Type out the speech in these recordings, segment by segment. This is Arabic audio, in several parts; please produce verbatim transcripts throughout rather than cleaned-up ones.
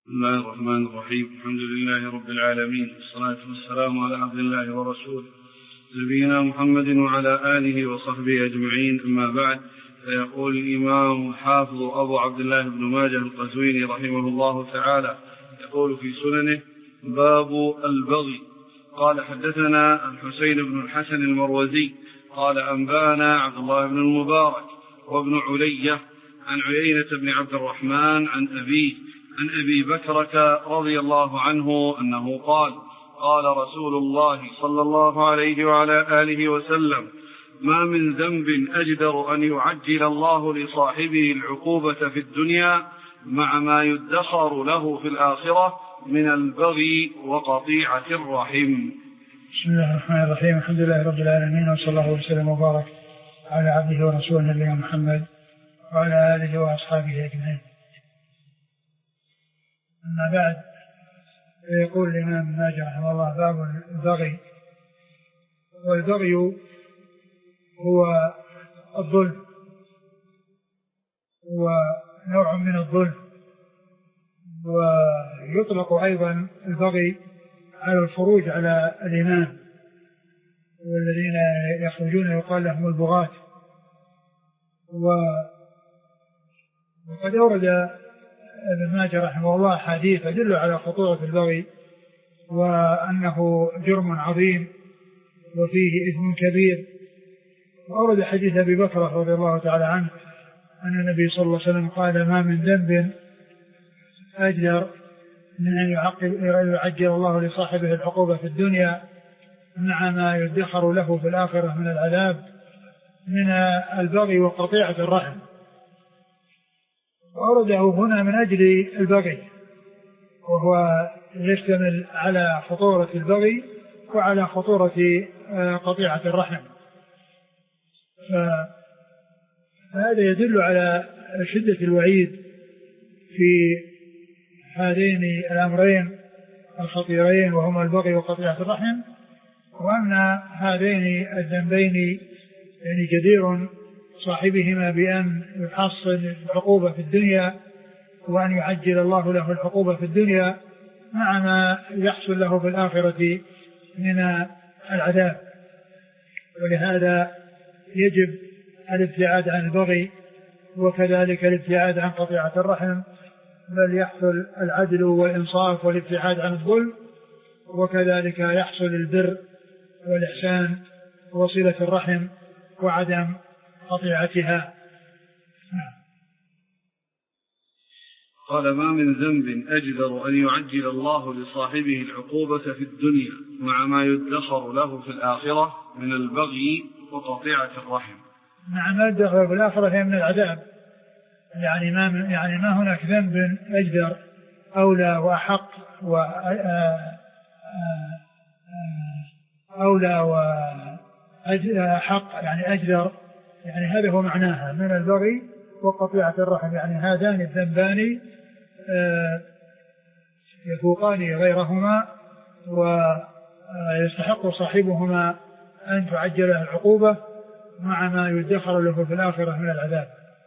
بسم الله الرحمن الرحيم. الحمد لله رب العالمين، والصلاة والسلام على عبد الله ورسوله نبينا محمد وعلى آله وصحبه أجمعين، أما بعد. فيقول الإمام الحافظ أبو عبد الله بن ماجه القزويني رحمه الله تعالى يقول في سننه: باب البغي. قال: حدثنا الحسين بن الحسن المروزي قال: أنبانا عبد الله بن المبارك وابن علية عن عيينة بن عبد الرحمن عن أبيه عن أبي بكرة رضي الله عنه أنه قال: قال رسول الله صلى الله عليه وعلى آله وسلم: ما من ذنب أجدر أن يعجل الله لصاحبه العقوبة في الدنيا مع ما يدخر له في الآخرة من البغي وقطيعة الرحم. بسم الله الرحمن الرحيم. الحمد لله رب العالمين، وصلى الله وسلم وبارك على عبده ورسوله نبينا محمد وعلى آله وأصحابه أجمعين. أما بعد، يقول الإمام ابن ماجه رحمه الله: باب البغي. والبغي هو الظلم، هو نوع من الظلم، ويطلق أيضا البغي على الخروج على الإمام، والذين يخرجون يقال لهم البغاة. وقد أورد ابن ماجه رحمه الله حديث يدل على خطورة البغي، وأنه جرم عظيم وفيه إثم كبير. وأورد حديث أبي بكر رضي الله تعالى عنه أن النبي صلى الله عليه وسلم قال: ما من ذنب أجدر من أن يعجل الله لصاحبه العقوبة في الدنيا مع ما يدخر له في الآخرة من العذاب من البغي وقطيعة الرحم. وأورده هنا من أجل البغي، وهو يشتمل على خطورة البغي وعلى خطورة قطيعة الرحم. فهذا يدل على شدة الوعيد في هذين الأمرين الخطيرين، وهما البغي وقطيعة الرحم، وأن هذين الذنبين يعني جدير صاحبهما بأن يحصل العقوبة في الدنيا، وأن يعجل الله له العقوبة في الدنيا مع ما يحصل له في الآخرة من العذاب. ولهذا يجب الابتعاد عن البغي، وكذلك الابتعاد عن قطيعة الرحم، بل يحصل العدل والإنصاف والابتعاد عن الظلم، وكذلك يحصل البر والإحسان وصلة الرحم وعدم قطيعتها. قال: ما من ذنب أجدر أن يعجل الله لصاحبه العقوبة في الدنيا مع ما يدخر له في الآخرة من البغي وقطيعة الرحم. مع ما يدخر في الآخرة هي من العذاب، يعني ما يعني ما هناك ذنب أجدر أولى وأحق وأولى وأحق، يعني أجدر، يعني هذا هو معناها من البغي وقطيعة الرحم. يعني هذان الذنبان يفوقان غيرهما، ويستحق صاحبهما أن تعجل له العقوبة مع ما يدخر له في الآخرة من العذاب.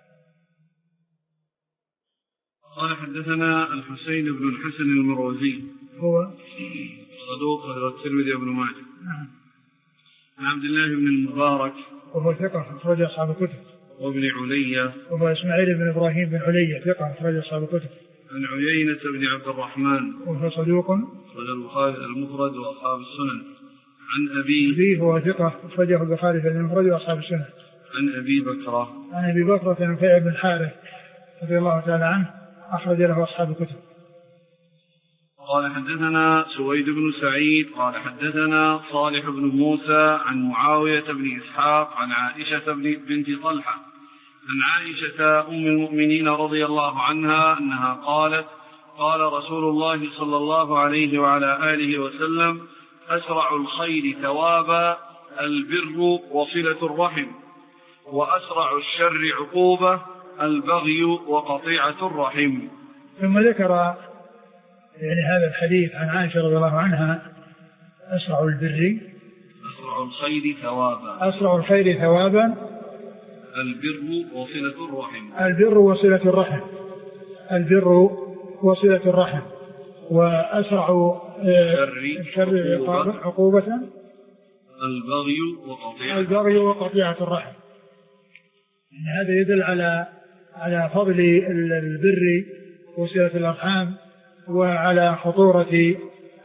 قال: حدثنا الحسين بن الحسن المروزي هو صدوق أخرجه الترمذي وابن ماجه. نعم. عن عبد الله بن المبارك وهو ثقة أخرج أصحاب الكتب. وابن علية وهو إسماعيل بن إبراهيم بن علية ثقة أخرج أصحاب الكتب. عن عيينة بن عبد الرحمن وهو صدوق أخرج البخاري المفرد وأصحاب السنن. عن أبي أبيه وهو ثقة أخرجه البخاري في المفرد وأصحاب السنن. عن أبي بكرة عن أبي بكرة بن نفيع بن الحارث رضي الله تعالى عنه أخرج له أصحاب الكتب. قال: حدثنا سويد بن سعيد قال: حدثنا صالح بن موسى عن معاوية بن إسحاق عن عائشة بنت طلحة عن عائشة أم المؤمنين رضي الله عنها أنها قالت: قال رسول الله صلى الله عليه وعلى آله وسلم: أسرع الخير ثوابا البر وصلة الرحم، وأسرع الشر عقوبة البغي وقطيعة الرحم. ثم ذكر يعني هذا الحديث عن عائشة رضي الله عنها: أسرع البر أسرع الخير ثوابا أسرع الخير ثوابا البر وصلة الرحم البر وصلة الرحم البر وصلة الرحم وأسرع الشر عقوبة البغي وقطيعة البغي وقطيعة الرحم. يعني هذا يدل على على فضل البر وصلة الأرحام وعلى خطورة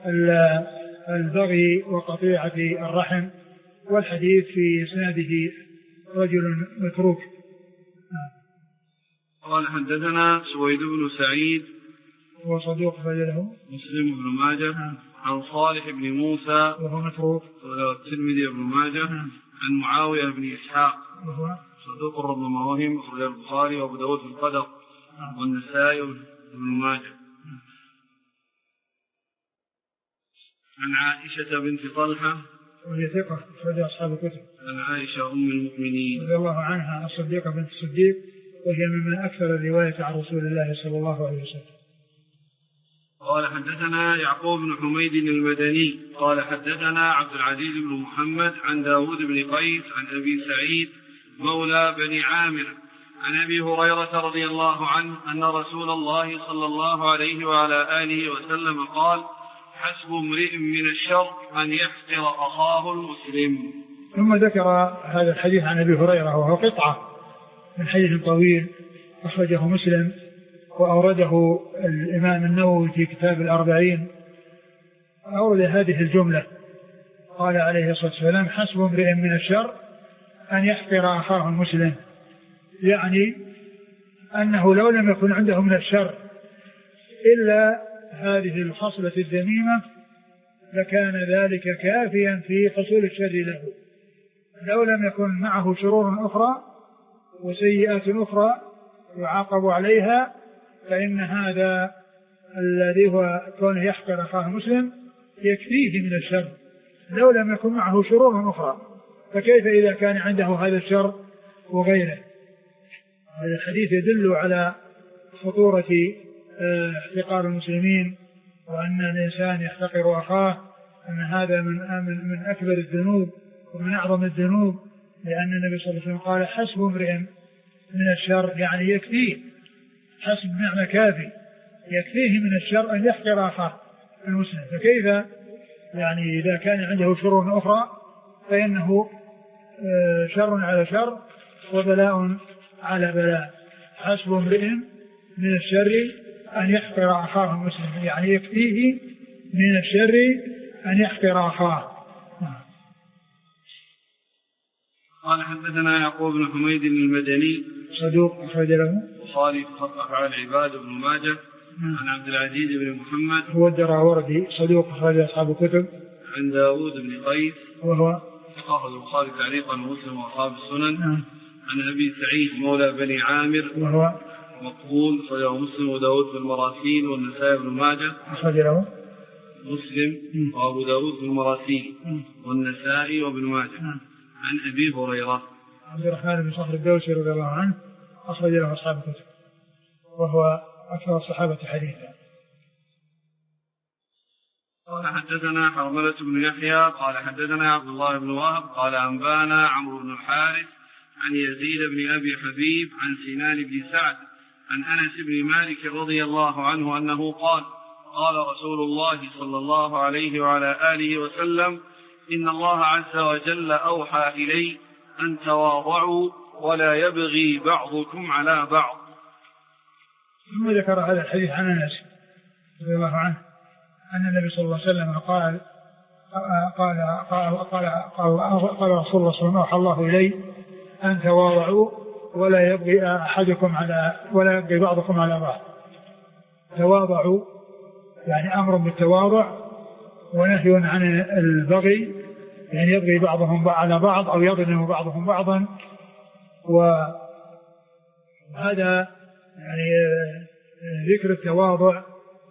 البغي وقطيعة الرحم. والحديث في إسناده رجل متروك. قال حدثنا سويد بن سعيد وصدوق فجله مسلم بن ماجه عن صالح بن موسى وهو متروك والترمذي بن ماجه عن معاوية بن إسحاق وهو صدوق ربما وهم أخرج البخاري وأبو داود في القدر والنسائي بن ماجه. عن عائشة بنت طلحة وهي ثقة أخرج أصحاب الكتب. عن عائشة أم المؤمنين رضي الله عنها الصديقة بنت الصديق وهي ممن أكثر الرواية عن رسول الله صلى الله عليه وسلم. قال حدثنا يعقوب بن حميد المدني قال حدثنا عبد العزيز بن محمد عن داود بن قيس عن أبي سعيد مولى بني عامر عن أبي هريرة رضي الله عنه أن رسول الله صلى الله عليه وعلى آله وسلم قال حسب امرئ من الشر أن يحقر أخاه المسلم. ثم ذكر هذا الحديث عن أبي هريرة وهو قطعة من حديث طويل أخرجه مسلم وأورده الإمام النووي في كتاب الأربعين. أورد هذه الجملة قال عليه الصلاة والسلام حسب امرئ من الشر أن يحقر أخاه المسلم، يعني أنه لو لم يكن عنده من الشر إلا هذه الخصلة الذميمة لكان ذلك كافيا في حصول الشر له. لو لم يكن معه شرور أخرى وسيئات أخرى يعاقب عليها فإن هذا الذي هو كونه يحقر أخاه مسلم يكفيه من الشر لو لم يكن معه شرور أخرى، فكيف إذا كان عنده هذا الشر وغيره؟ هذا الحديث يدل على خطورة احتقار المسلمين وأن الإنسان يحتقر أخاه، أن هذا من من أكبر الذنوب ومن أعظم الذنوب، لأن النبي صلى الله عليه وسلم قال حسب امرئ من الشر، يعني يكفيه، حسب معنى كافي، يكفيه من الشر أن يحقر أخاه المسلم، فكيف يعني إذا كان عنده شرور أخرى فإنه شر على شر وبلاء على بلاء. حسب امرئ من الشر أن يحقر أخاه المسلم، يعني يكفيه من الشر أن يحقر أخاه. قال حدثنا يعقوب بن حميد المدني صدوق أخرج له البخاري في خلق أفعال العباد بن ماجه عن عبد العزيز بن محمد هو الدراوردي صدوق أخرج أصحاب الكتب. عن داود بن قيس وهو ثقة البخاري تعليقا ومسلم وأصحاب السنن. عن أبي سعيد مولى بني عامر وهو مقبول أخرجه مسلم وداود في المراسيل والنسائي بن ماجه أخرج له مسلم وأبو داود في المراسيل والنسائي وابن ماجه. عن أبي هريرة عبد الرحمن بن صخر الدوسي رضي الله عنه أخرج له أصحاب الكتب وهو أكثر الصحابة حديثا. قال حدثنا حرملة بن يحيى قال حدثنا عبد الله بن وهب قال أنبانا عمرو بن الحارث عن يزيد بن أبي حبيب عن سنان بن سعد عن أنس بن مالك رضي الله عنه أنه قال قال رسول الله صلى الله عليه وعلى آله وسلم إن الله عز وجل أوحى إلي أن تواضعوا ولا يبغي بعضكم على بعض. ثم ذكر هذا الحديث عن أنس رضي الله عنه أن النبي صلى الله عليه وسلم قال قال قال قال قال رسول الله صلى الله عليه وسلم أوحى الله إلي أن تواضعوا ولا يبغي أحدكم على ولا يبغي بعضكم على بعض. تواضعوا يعني أمر بالتواضع ونهي عن البغي، يعني يبغي بعضهم على بعض أو يظلم بعضهم بعضا. وهذا يعني ذكر التواضع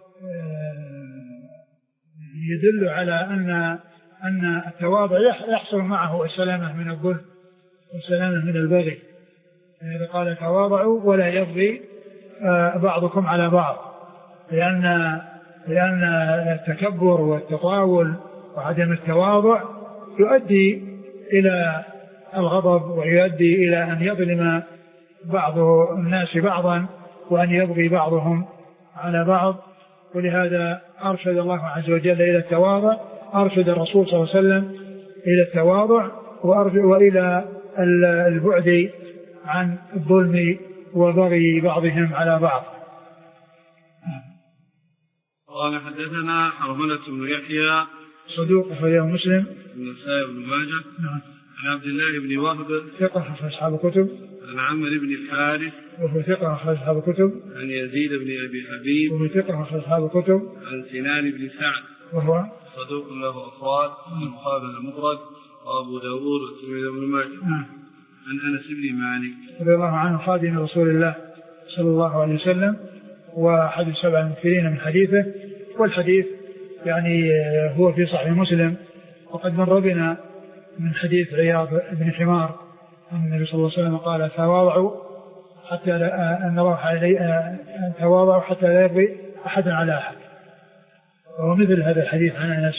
يدل على أن أن التواضع يحصل معه السلامة من الظلم والسلامة من البغي. يعني قال تواضعوا ولا يبغي بعضكم على بعض، لأن لأن التكبر والتطاول وعدم التواضع يؤدي إلى الغضب ويؤدي إلى أن يظلم بعض الناس بعضا وأن يبغي بعضهم على بعض. ولهذا أرشد الله عز وجل إلى التواضع، أرشد الرسول صلى الله عليه وسلم إلى التواضع وإلى البعد عن الظلم وبغي بعضهم على بعض. قال حدثنا حرملة بن يحيى صدوق أخرجه مسلم والنسائي بن ماجه. نعم. عن عبد الله بن وهب ثقة أخرج أصحاب الكتب. عن عمرو بن الحارث وهو ثقة أخرج أصحاب الكتب. عن يزيد بن أبي حبيب وهو ثقة أخرج أصحاب الكتب. عن سنان بن سعد وهو صدوق له أفراد البخاري المفرد وأبو داود والترمذي بن ماجه. نعم. عن أنس بن مالك رضي الله عنه خادم رسول الله صلى الله عليه وسلم وأحد السبع المكثرين من حديثه، والحديث يعني هو في صحيح مسلم، وقد مر بنا من حديث عياض بن حمار أن النبي صلى الله عليه وسلم قال تواضعوا حتى لا أن الله عليه تواضعوا حتى لا يبغي أحد على أحد، وهو مثل هذا الحديث عن أنس.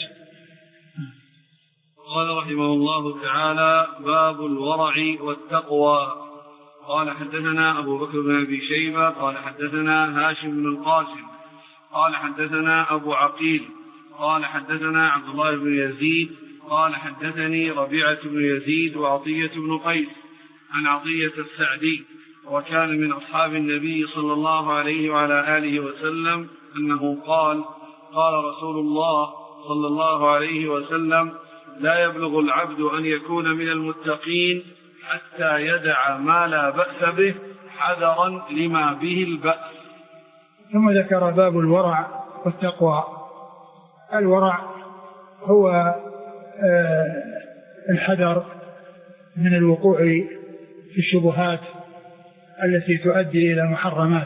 قال رحمه الله تعالى: باب الورع والتقوى. قال حدثنا أبو بكر بن أبي شيبة قال حدثنا هاشم بن القاسم قال حدثنا أبو عقيل قال حدثنا عبد الله بن يزيد قال حدثني ربيعة بن يزيد وعطية بن قيس عن عطية السعدي وكان من أصحاب النبي صلى الله عليه وعلى آله وسلم أنه قال: قال رسول الله صلى الله عليه وسلم: لا يبلغ العبد أن يكون من المتقين حتى يدع ما لا بأس به حذرا لما به البأس. ثم ذكر باب الورع والتقوى. الورع هو الحذر من الوقوع في الشبهات التي تؤدي إلى المحرمات،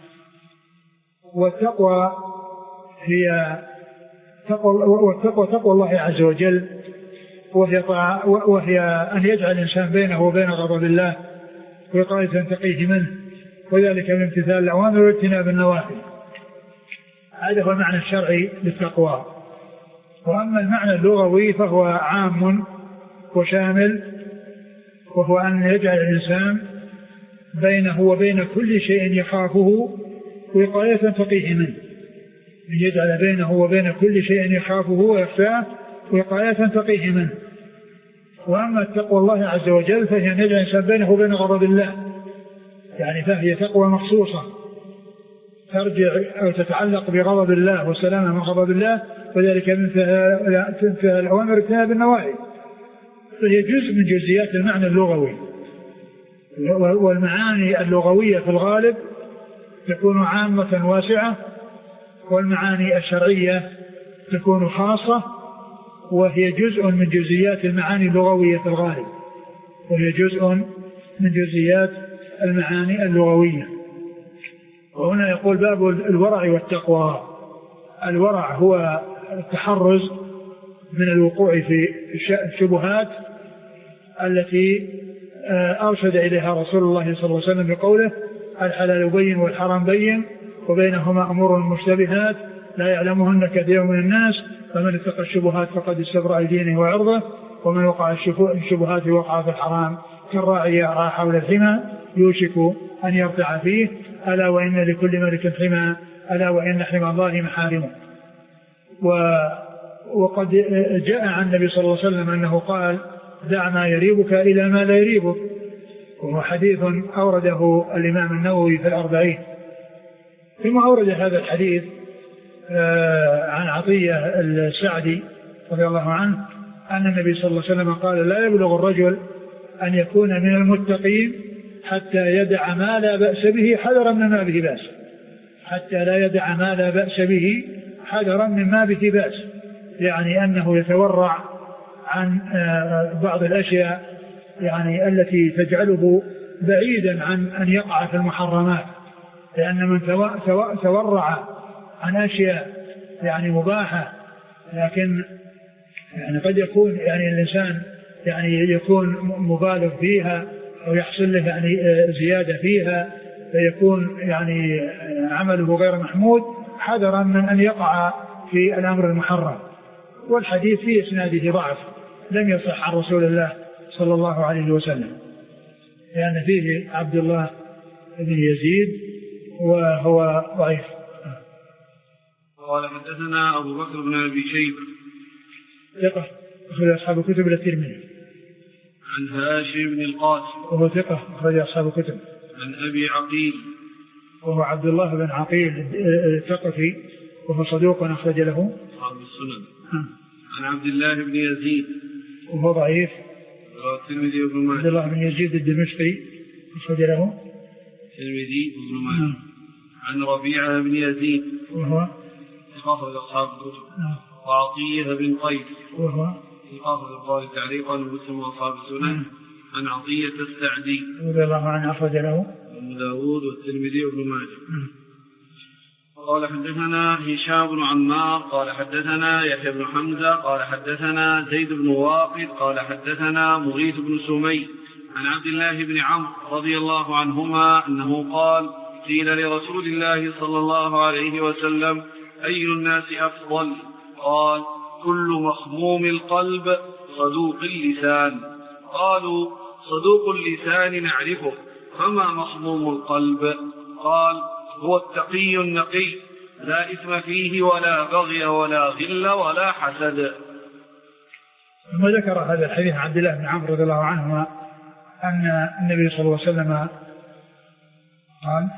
والتقوى هي تقوى, والتقوى تقوى الله عز وجل، وهي, وهي أن يجعل الإنسان بينه وبين غضب الله وقاية تقيه منه، وذلك من امتثال الأوامر واجتناب النواهي. هذا هو المعنى الشرعي للتقوى. وأما المعنى اللغوي فهو عام وشامل، وهو أن يجعل الإنسان بينه وبين كل شيء يخافه وقاية تقيه منه، أن يجعل بينه وبين كل شيء يخافه ويخشاه وقاية تقيه منه. وأما تقوى الله عز وجل فهي أن يجعل الإنسان بينه وبين غضب الله، يعني فهي تقوى مخصوصة ترجع أو تتعلق بغضب الله والسلامة من غضب الله، وذلك من انتهاء الأوامر واجتناب النواهي. فهي جزء من جزئيات المعنى اللغوي، والمعاني اللغوية في الغالب تكون عامة واسعة، والمعاني الشرعية تكون خاصة، وهي جزء من جزئيات المعاني اللغوية في الغالب وهي جزء من جزئيات المعاني اللغوية. وهنا يقول باب الورع والتقوى. الورع هو التحرز من الوقوع في الشبهات التي أرشد إليها رسول الله صلى الله عليه وسلم بقوله: الحلال بين والحرام بين وبينهما أمور مشتبهات لا يعلمهن كثير من الناس فمن اتقى الشبهات فقد استبرأ دينه وعرضه ومن وقع الشبهات وقع في الحرام كالراعي يرعى حول الحمى يوشك أن يرتع فيه ألا وإن لكل ملك حمى ألا وإن حمى الله محارمه. وقد جاء عن النبي صلى الله عليه وسلم أنه قال: دع ما يريبك إلى ما لا يريبك، وهو حديث أورده الإمام النووي في الأربعين. ثم أورد هذا الحديث عن عطية السعدي رضي الله عنه أن النبي صلى الله عليه وسلم قال: لا يبلغ الرجل أن يكون من المتقين حتى يدع ما لا بأس به حذرا مما به بأس، حتى لا يدع ما لا بأس به حذرا مما به بأس، يعني أنه يتورع عن بعض الأشياء يعني التي تجعله بعيدا عن أن يقع في المحرمات، لأن من تورع عن أشياء يعني مباحة لكن يعني قد يكون يعني الإنسان يعني يكون مبالغ فيها أو يحصل له يعني زيادة فيها فيكون يعني عمله غير محمود حذرا من أن يقع في الأمر المحرم. والحديث في إسناده ضعف لم يصح عن رسول الله صلى الله عليه وسلم، لأن فيه عبد الله بن يزيد وهو ضعيف. قال حدثنا أبو بكر بن أبي شيبة ثقة أخرج أصحاب الكتب الترمذي. عن هاشم بن القاسم وهو ثقة أخرج أصحاب الكتب. عن أبي عقيل وهو عبد الله بن عقيل الثقفي وهو صدوق أخرج له أصحاب السنن. عن عبد الله بن يزيد وهو ضعيف الترمذي وابن ماجه. عبد الله بن يزيد الدمشقي أخرج له الترمذي وابن ماجه. عن ربيعة بن يزيد وهو أخرج أصحاب الكتب. وعطية بن قيس وهو أخرج البخاري تعليقا ومسلم وأصحاب السنن. عن عطية السعدي رضي الله عنه أخرج له أبو داود والترمذي وابن ماجه. قال حدثنا هشام بن عمار قال حدثنا يحيى بن حمزة قال حدثنا زيد بن واقد قال حدثنا مغيث بن سمي عن عبد الله بن عمرو رضي الله عنهما أنه قال قيل لرسول الله صلى الله عليه وسلم أي الناس أفضل؟ قال كل مخموم القلب صدوق اللسان. قالوا صدوق اللسان نعرفه فما مخموم القلب؟ قال هو التقي النقي لا إثم فيه ولا بغي ولا غل ولا حسد. ثم ذكر هذا الحديث عن عبد الله بن عمرو رضي الله عنهما أن النبي صلى الله عليه وسلم قال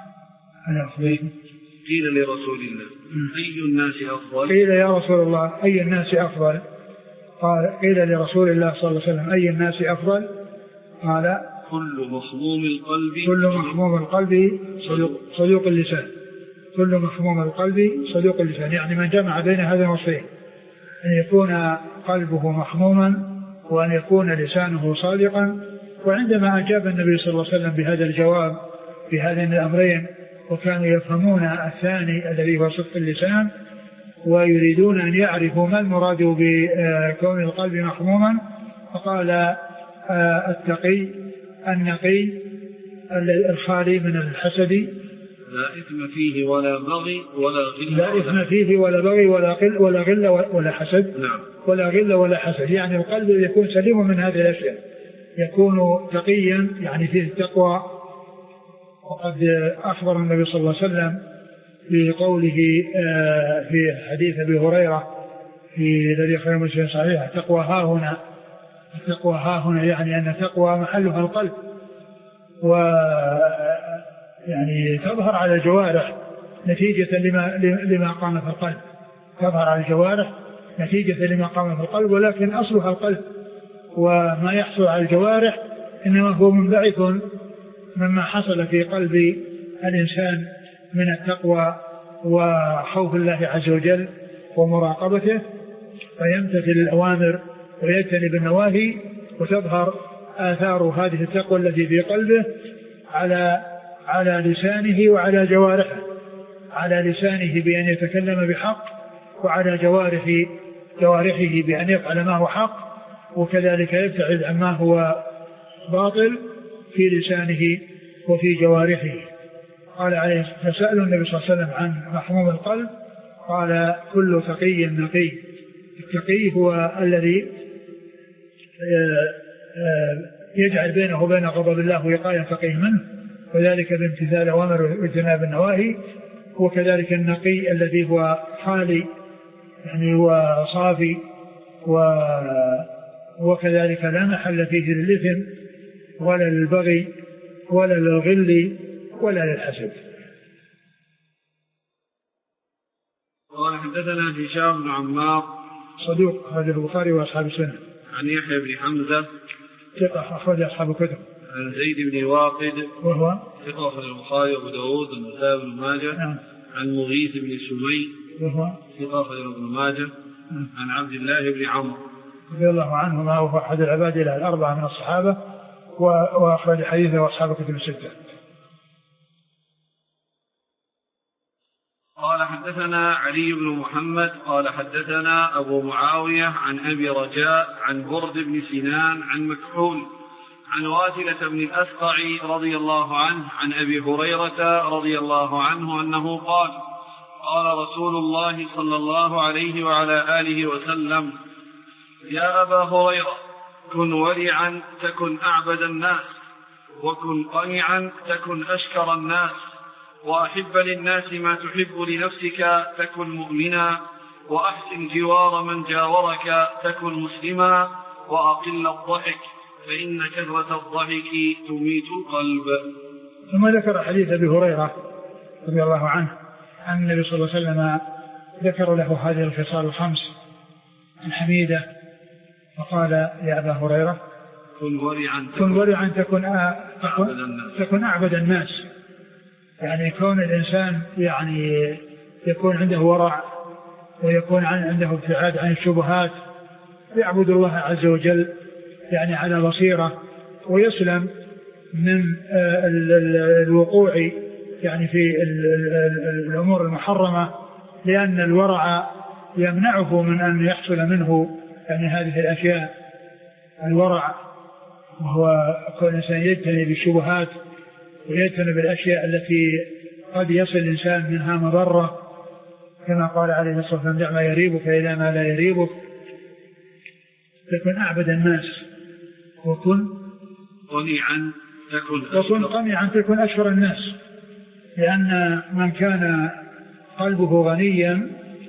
قيل لرسول الله أي الناس أفضل؟ قيل يا رسول الله أي الناس أفضل؟ قال قيل لرسول الله صلى الله عليه وسلم أي الناس أفضل؟ قال كل مخموم القلب كل مخموم القلب صدوق, صدوق اللسان. كل مخموم القلب صدوق اللسان، يعني من جمع بين هذا الوصفين أن يكون قلبه مخموما وأن يكون لسانه صادقا. وعندما أجاب النبي صلى الله عليه وسلم بهذا الجواب بهذين الأمرين وكانوا يفهمون الثاني الذي هو صدق اللسان ويريدون أن يعرفوا ما المراد بكون القلب مخموما، فقال التقي النقي الخالي من الحسد لا إثم فيه ولا بغي ولا غل لا إثم فيه ولا بغي ولا غل ولا غل ولا حسد. نعم. ولا غل ولا حسد، يعني القلب يكون سليم من هذه الأشياء، يكون تقيا يعني فيه التقوى. وقد أخبر النبي صلى الله عليه وسلم بقوله في حديث أبي هريرة في الذي أخرجه مسلم صحيح التقوى ها هنا، التقوى ها هنا يعني أن التقوى محلها القلب، و يعني تظهر على الجوارح نتيجة لما لما قام في القلب، تظهر على الجوارح نتيجة لما قام في القلب، ولكن أصلها القلب، وما يحصل على الجوارح إنما هو منبعث مما حصل في قلب الإنسان من التقوى وخوف الله عز وجل ومراقبته، فيمتثل الأوامر ويجتنب النواهي، وتظهر آثار هذه التقوى التي في قلبه على على لسانه وعلى جوارحه، على لسانه بأن يتكلم بحق، وعلى جوارح جوارحه بأن يفعل ما هو حق، وكذلك يبتعد عما هو باطل في لسانه وفي جوارحه. قال عليه فسأل النبي صلى الله عليه وسلم عن محموم القلب، قال كل تقي نقي. التقي هو الذي يجعل بينه وبين غضب الله وقاية تقي منه، وذلك بامتثال الأوامر واجتناب النواهي. وكذلك النقي الذي هو خالي يعني وصافي، وكذلك لا محل فيه للإثم ولا للبغي ولا للغل ولا للحسد. قال حدثنا هشام بن عمار صدوق أخرج البخاري وأصحاب السنن. عن يحيى بن حمزة ثقة أخرج أصحاب الكتب. عن زيد بن واقد وهو ثقة أخرج البخاري وأبو داود والنسائي بن ماجه. نعم. عن مغيث بن سمي وهو ثقة أخرج ابن ماجه. نعم. عن عبد الله بن عمرو رضي الله عنهما وهو أحد العباد له الأربعة من الصحابة، وأخرج حديثه وأصحاب الكتب الستة. قال حدثنا علي بن محمد قال حدثنا أبو معاوية عن أبي رجاء عن برد بن سنان عن مكحول عن واثلة بن الأسقع رضي الله عنه عن أبي هريرة رضي الله عنه أنه قال قال رسول الله صلى الله عليه وعلى آله وسلم يا أبا هريرة كن ورعا تكن أعبد الناس، وكن قنعا تكن أشكر الناس، وأحب للناس ما تحب لنفسك تكن مؤمنا، وأحسن جوار من جاورك تكن مسلما، وأقل الضحك فإن كثرة الضحك تميت القلب. ثم ذكر حديث أبي هريرة رضي الله عنه أن النبي صلى الله عليه وسلم ذكر له هذه الخصال الخمس الحميدة، فقال يا أبا هريرة كن ورعا كن ورعا تكن, تكن أعبد الناس. يعني كون الإنسان يعني يكون عنده ورع ويكون عنده ابتعاد عن الشبهات، يعبد الله عز وجل يعني على بصيرة، ويسلم من الوقوع يعني في الأمور المحرمة، لأن الورع يمنعه من أن يحصل منه يعني هذه الأشياء. الورع وهو كل إنسان يجتنب الشبهات ويجتنب الأشياء التي قد يصل الإنسان منها مضرة، كما قال عليه الصلاة والسلام دع ما يريبك إلى ما لا يريبك. تكن أعبد الناس وكن قنيعا تكن وكن قنيعا تكن أشهر الناس، لأن من كان قلبه غنيا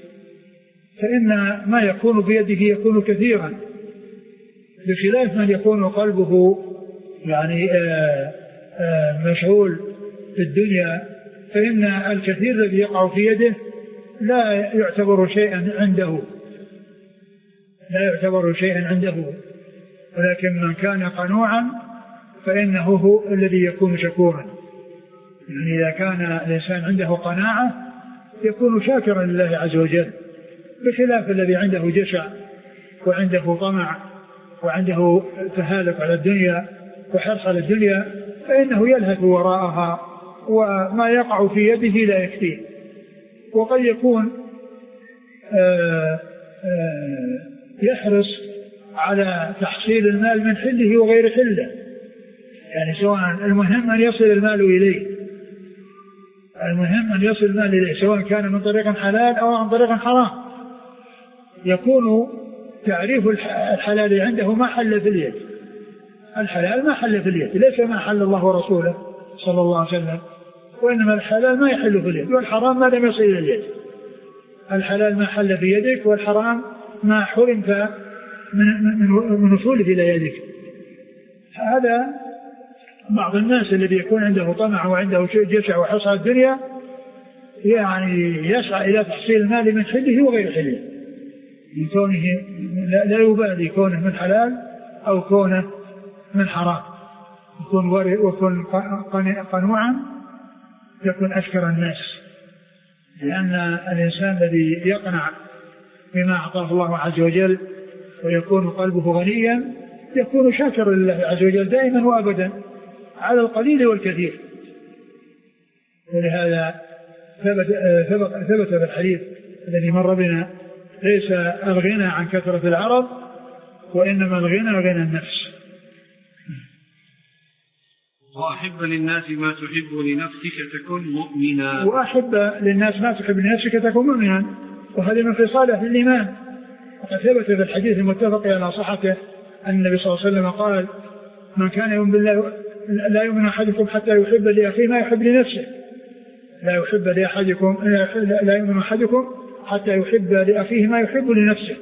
فإن ما يكون بيده يكون كثيرا، بخلاف من يكون قلبه يعني آآ آآ مشغول في الدنيا، فإن الكثير الذي يقع في يده لا يعتبر شيئا عنده لا يعتبر شيئا عنده ولكن من كان قنوعا فإنه هو الذي يكون شكورا. يعني إذا كان الإنسان عنده قناعة يكون شاكرا لله عز وجل، بخلاف الذي عنده جشع وعنده طمع وعنده تهالك على الدنيا وحرص على الدنيا، فإنه يلهث وراءها وما يقع في يده لا يكفيه. وقد يكون آآ آآ يحرص على تحصيل المال من حله وغير حله، يعني سواء المهم أن يصل المال إليه المهم أن يصل المال إليه سواء كان من طريق حلال أو عن طريق حرام. يكون تعريف الحلال عنده ما حل في اليد، الحلال ما حل في اليد، ليس ما حل الله ورسوله صلى الله عليه وسلم، وإنما الحلال ما يحل في اليد، والحرام ما لم يصل إلى اليد. الحلال ما حل في يدك، والحرام ما حرمت من وصوله إلى يدك. هذا بعض الناس الذي يكون عنده طمع وعنده جشع وحرص على الدنيا يعني يسعى إلى تحصيل المال من حله وغير حله، من كونه لا يبالي كونه من حلال أو كونه من حرام. وكن قنوعا يكون أشكر الناس، لأن الإنسان الذي يقنع بما أعطاه الله عز وجل ويكون قلبه غنيا يكون شاكرا لله عز وجل دائما وأبدا على القليل والكثير. ولهذا ثبت, ثبت في الحديث الذي مر بنا ليس الغنى عن كثرة العرب وإنما الغنى غنى النفس. وأحب للناس ما تحب لنفسك تكن مؤمنا وأحب للناس ما تحب لنفسك تكن مؤمنا، وهذا من خصال أهل الإيمان. وقد ثبت في الحديث المتفق على صحته أن النبي صلى الله عليه وسلم قال من كان يؤمن بالله لا يؤمن أحدكم حتى يحب لأخيه ما يحب لنفسه لا يحب لأحدكم لا يؤمن أحدكم حتى يحب لأخيه ما يحب لنفسه.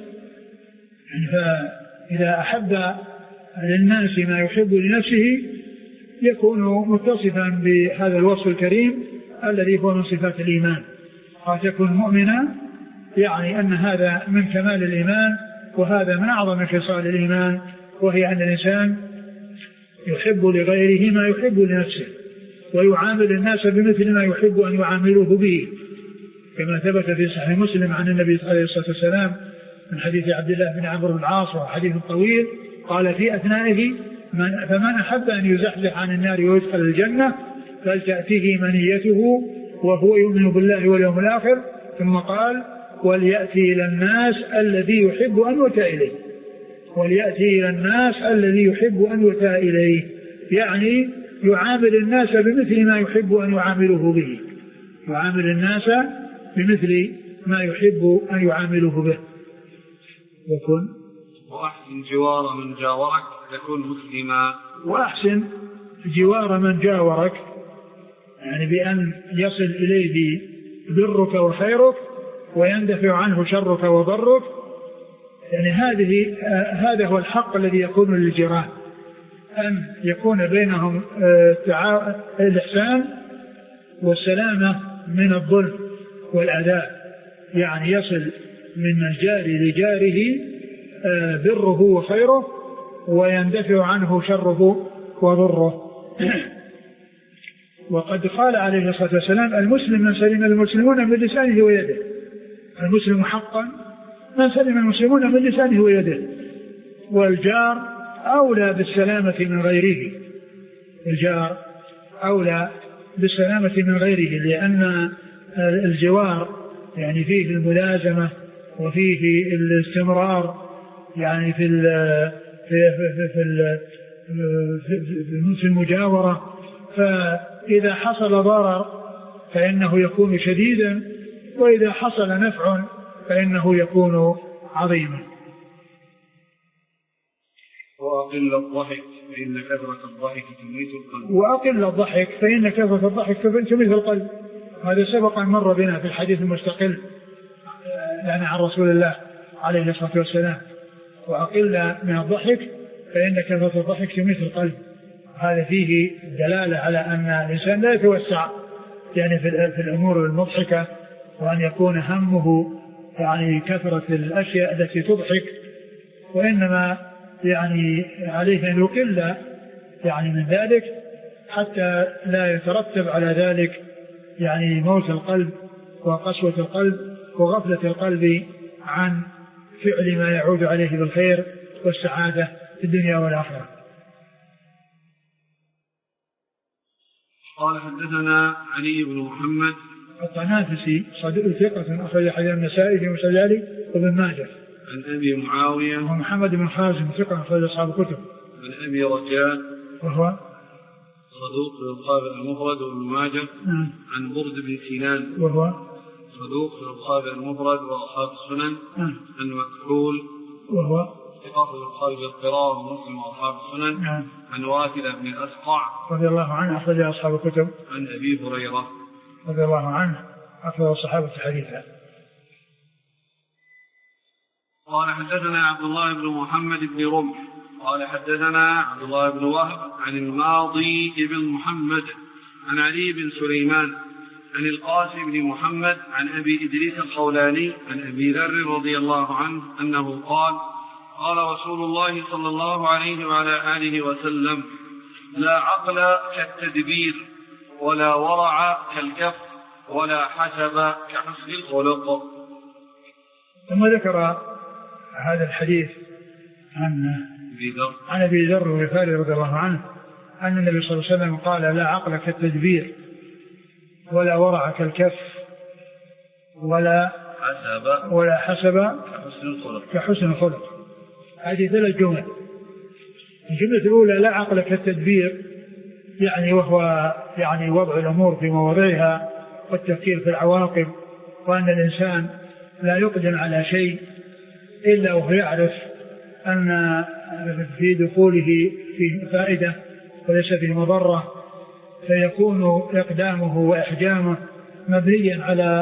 فإذا أحب للناس ما يحب لنفسه يكون متصفا بهذا الوصف الكريم الذي هو من صفات الإيمان. وتكون مؤمنا يعني أن هذا من كمال الإيمان، وهذا من أعظم خصال الإيمان، وهي أن الإنسان يحب لغيره ما يحب لنفسه ويعامل الناس بمثل ما يحب أن يعاملوه به، كما ثبت في صحيح مسلم عن النبي عليه الصلاة والسلام من حديث عبد الله بن عمرو بن العاص وحديث طويل قال في أثنائه من فمن أحب أن يزحزح عن النار ويدخل الجنة فلتأتيه منيته وهو يؤمن بالله واليوم الآخر، ثم قال وليأتي إلى الناس الذي يحب أن يؤتى إليه وليأتي إلى الناس الذي يحب أن يؤتى إليه، يعني يعامل الناس بمثل ما يحب أن يعامله به يعامل الناس بمثل ما يحب أن يعامله به. وكن وأحسن جوار من جاورك تكون مسلما وأحسن جوار من جاورك يعني بأن يصل إليه برك وخيرك ويندفع عنه شرك وضرك. يعني هذه آه هذا هو الحق الذي يكون للجيران، أن يكون بينهم آه الإحسان والسلامة من الظلم والأذى، يعني يصل من الجار لجاره آه بره وخيره ويندفع عنه شره وضره. وقد قال عليه الصلاة والسلام: المسلم من سلم المسلمون من لسانه ويده. المسلم حقا من سلم المسلمون من لسانه ويده. والجار أولى بالسلامة من غيره، الجار أولى بالسلامة من غيره، لأن الجوار يعني فيه الملازمة وفيه الاستمرار يعني في في في في, في المجاورة. فإذا حصل ضرر فإنه يكون شديدا، وإذا حصل نفع فإنه يكون عظيما. وأقل الضحك فإن كثرة الضحك تميت القلب. وأقل الضحك فإن كثرة الضحك تميت القلب. هذا سبق أن مر بنا في الحديث المستقل يعني عن رسول الله عليه الصلاة والسلام. وأقل من الضحك فإن كثرة الضحك تميت القلب. هذا فيه دلالة على أن الإنسان لا يتوسع يعني في الأمور المضحكة، وأن يكون همه يعني كثرة الأشياء التي تضحك، وإنما يعني عليه أن يقل يعني من ذلك حتى لا يترتب على ذلك يعني موت القلب وقسوة القلب وغفلة القلب عن فعل ما يعود عليه بالخير والسعادة في الدنيا والآخرة. قال: حدثنا علي بن محمد الطنافسي صديق ثقة أخرج حديث النسائي في مسجله وابن ماجه. عن أبي معاوية ومحمد بن خازم ثقة أخرج أصحاب الكتب. عن أبي رجال وهو صدوق في الألقاب المفرد وابن ماجه. نعم. عن برد بن سنان وهو صدوق في الألقاب المفرد وأصحاب السنن. نعم. عن مكحول وهو ثقة في الألقاب بالقراءة ومسلم وأصحاب السنن. نعم. عن واثلة بن الأسقع رضي الله عنه أخرج أصحاب الكتب. عن أبي هريرة رضي الله عنه أخرج الصحابة حديثا. قال: حدثنا عبد الله بن محمد بن رمح قال: حدثنا عبد الله بن وهب عن الماضي بن محمد عن علي بن سليمان عن القاسم بن محمد عن أبي إدريس الخولاني عن أبي ذر رضي الله عنه أنه قال: قال رسول الله صلى الله عليه وعلى آله وسلم: لا عقل كالتدبير ولا ورع كالكف ولا حسب كحسن الخلق. ثم ذكر هذا الحديث عن عن أبي ذر الغفاري رضي الله عنه أن النبي صلى الله عليه وسلم قال: لا عقل كالتدبير ولا ورع كالكف ولا حسب ولا حسب كحسن الخلق. كحسن الخلق. هذه ثلاث جمل. الجملة الأولى: لا عقل كالتدبير، يعني وهو يعني وضع الأمور في مواضعها والتفكير في العواقب، وأن الإنسان لا يقدم على شيء إلا وهو يعرف أن في دخوله فيه فائدة وليس فيه مضرة، فيكون إقدامه وإحجامه مبنيا على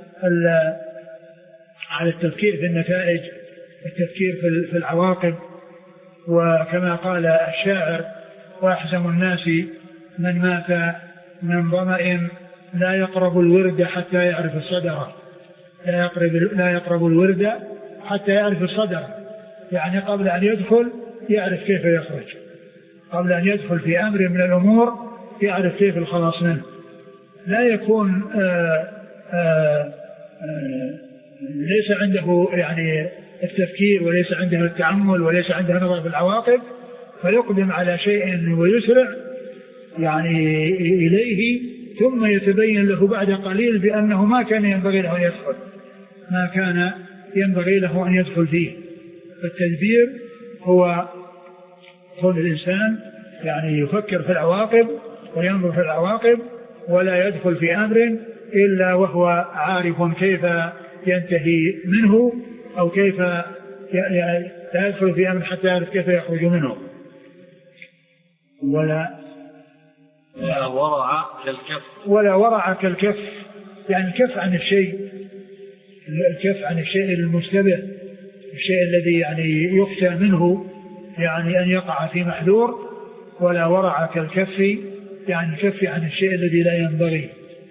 على التفكير في النتائج والتفكير في العواقب. وكما قال الشاعر: وأحزم الناس من مات من ظمأ لا يقرب الورد حتى يعرف الصدر. لا يقرب لا يقرب الورد حتى يعرف الصدر، يعني قبل أن يدخل يعرف كيف يخرج، قبل أن يدخل في أمر من الأمور يعرف كيف الخلاص منه. لا يكون آآ آآ آآ ليس عنده يعني التفكير وليس عنده التأمل وليس عنده نظر في العواقب، فيقدم على شيء ويسرع يعني إليه، ثم يتبين له بعد قليل بأنه ما كان ينبغي له أن يدخل ما كان ينبغي له أن يدخل فيه. فالتدبير هو كون الإنسان يعني يفكر في العواقب وينظر في العواقب ولا يدخل في أمر إلا وهو عارف كيف ينتهي منه أو كيف لا يدخل في أمر حتى يعرف كيف يخرج منه. ولا ولا ورع كالكف. ولا ورع كالكف، يعني الكف عن الشيء، الكف عن الشيء المشتبه، الشيء الذي يعني يخشى منه يعني أن يقع في محذور. ولا ورع كالكف، يعني الكف عن الشيء الذي لا ينبغي.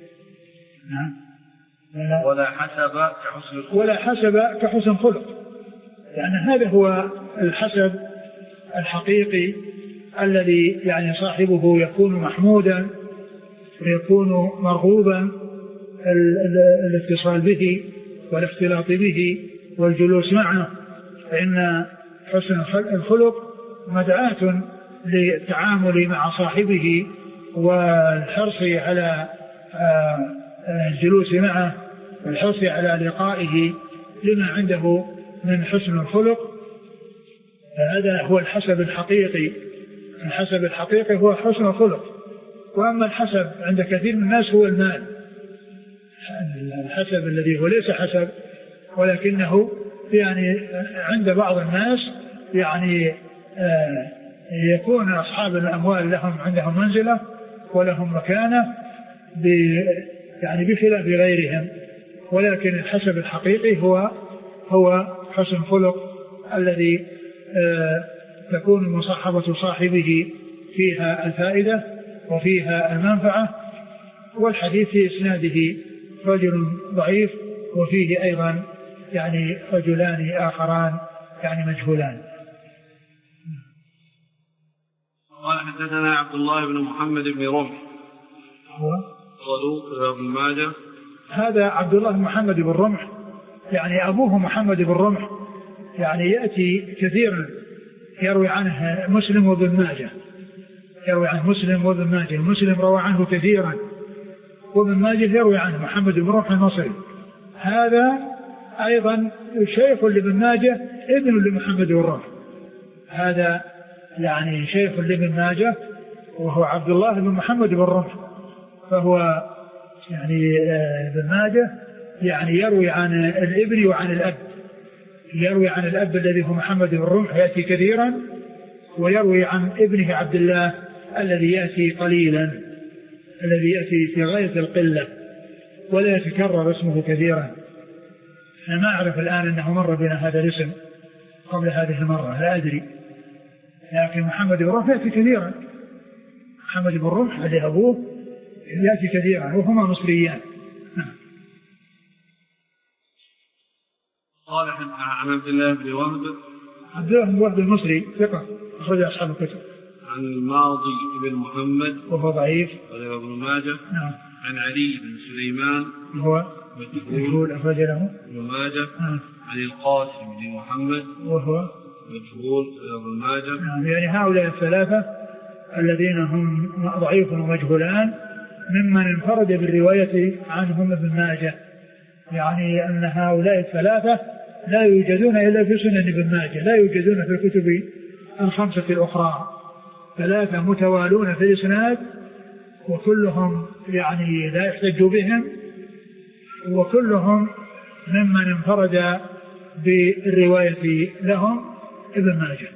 ولا حسب كحسن الخلق. ولا حسب كحسن خلق، يعني هذا هو الحسب الحقيقي الذي يعني صاحبه يكون محمودا ويكون مرغوبا الاتصال به والاختلاط به والجلوس معه، فإن حسن الخلق مدعاة للتعامل مع صاحبه والحرص على الجلوس معه والحرص على لقائه لما عنده من حسن الخلق. فهذا هو الحسب الحقيقي. الحسب الحقيقي هو حسن الخلق. وأما الحسب عند كثير من الناس هو المال، الحسب الذي هو ليس حسب ولكنه يعني عند بعض الناس يعني آه يكون أصحاب الأموال لهم عندهم منزلة ولهم مكانة يعني بخلاف غيرهم، ولكن الحسب الحقيقي هو هو حسن خلق الذي آه تكون مصاحبة صاحبه فيها الفائدة وفيها المنفعة. والحديث في إسناده رجل ضعيف وفيه أيضا يعني رجلان آخران يعني مجهولان. قال حدثنا عبد الله بن محمد بن رمح هو صدوق ابن ماجه. هذا عبد الله بن محمد بن رمح يعني أبوه محمد بن رمح، يعني يأتي كثيرا يروي عنه مسلم وابن ماجه، يروي عنه مسلم وابن ماجه. مسلم روى عنه كثيرا وابن ماجه يروي عنه محمد بن رمح المصري. هذا أيضا شيخ لابن ماجه ابن لمحمد بن رمح، هذا يعني شيخ لابن ماجه وهو عبد الله بن محمد بن رمح. فهو يعني ابن ماجه يعني يروي عن الابن وعن الأب، يروي عن الأب الذي هو محمد بن رمح يأتي كثيرا، ويروي عن ابنه عبد الله الذي يأتي قليلا، الذي يأتي في غاية القلة ولا يتكرر اسمه كثيرا. أنا ما أعرف الآن أنه مر بنا هذا الاسم قبل هذه المرة، لا أدري، لكن محمد بن رمح يأتي كثيرا. محمد بن رمح الذي أبوه يأتي كثيرا وهما مصريان. قال عن عبد الله بن وهب. عبد الله بن وهب المصري ثقة أخرج أصحاب الكتب. عن الماضي بن محمد وهو ضعيف وله ابن ماجه. نعم. عن علي بن سليمان وهو مجهول أخرج له ابن ماجه. نعم. عن القاسم بن محمد وهو مجهول وله ابن ماجه. نعم. يعني هؤلاء الثلاثة الذين هم ضعيف ومجهولان ممن انفرد بالرواية عنهم ابن ماجه، يعني أن هؤلاء الثلاثة لا يوجدون إلا في سنن ابن ماجه، لا يوجدون في الكتب الخمسة الأخرى. ثلاثة متوالون في الإسناد وكلهم يعني لا يحتج بهم، وكلهم ممن انفرد بالرواية لهم ابن ماجه.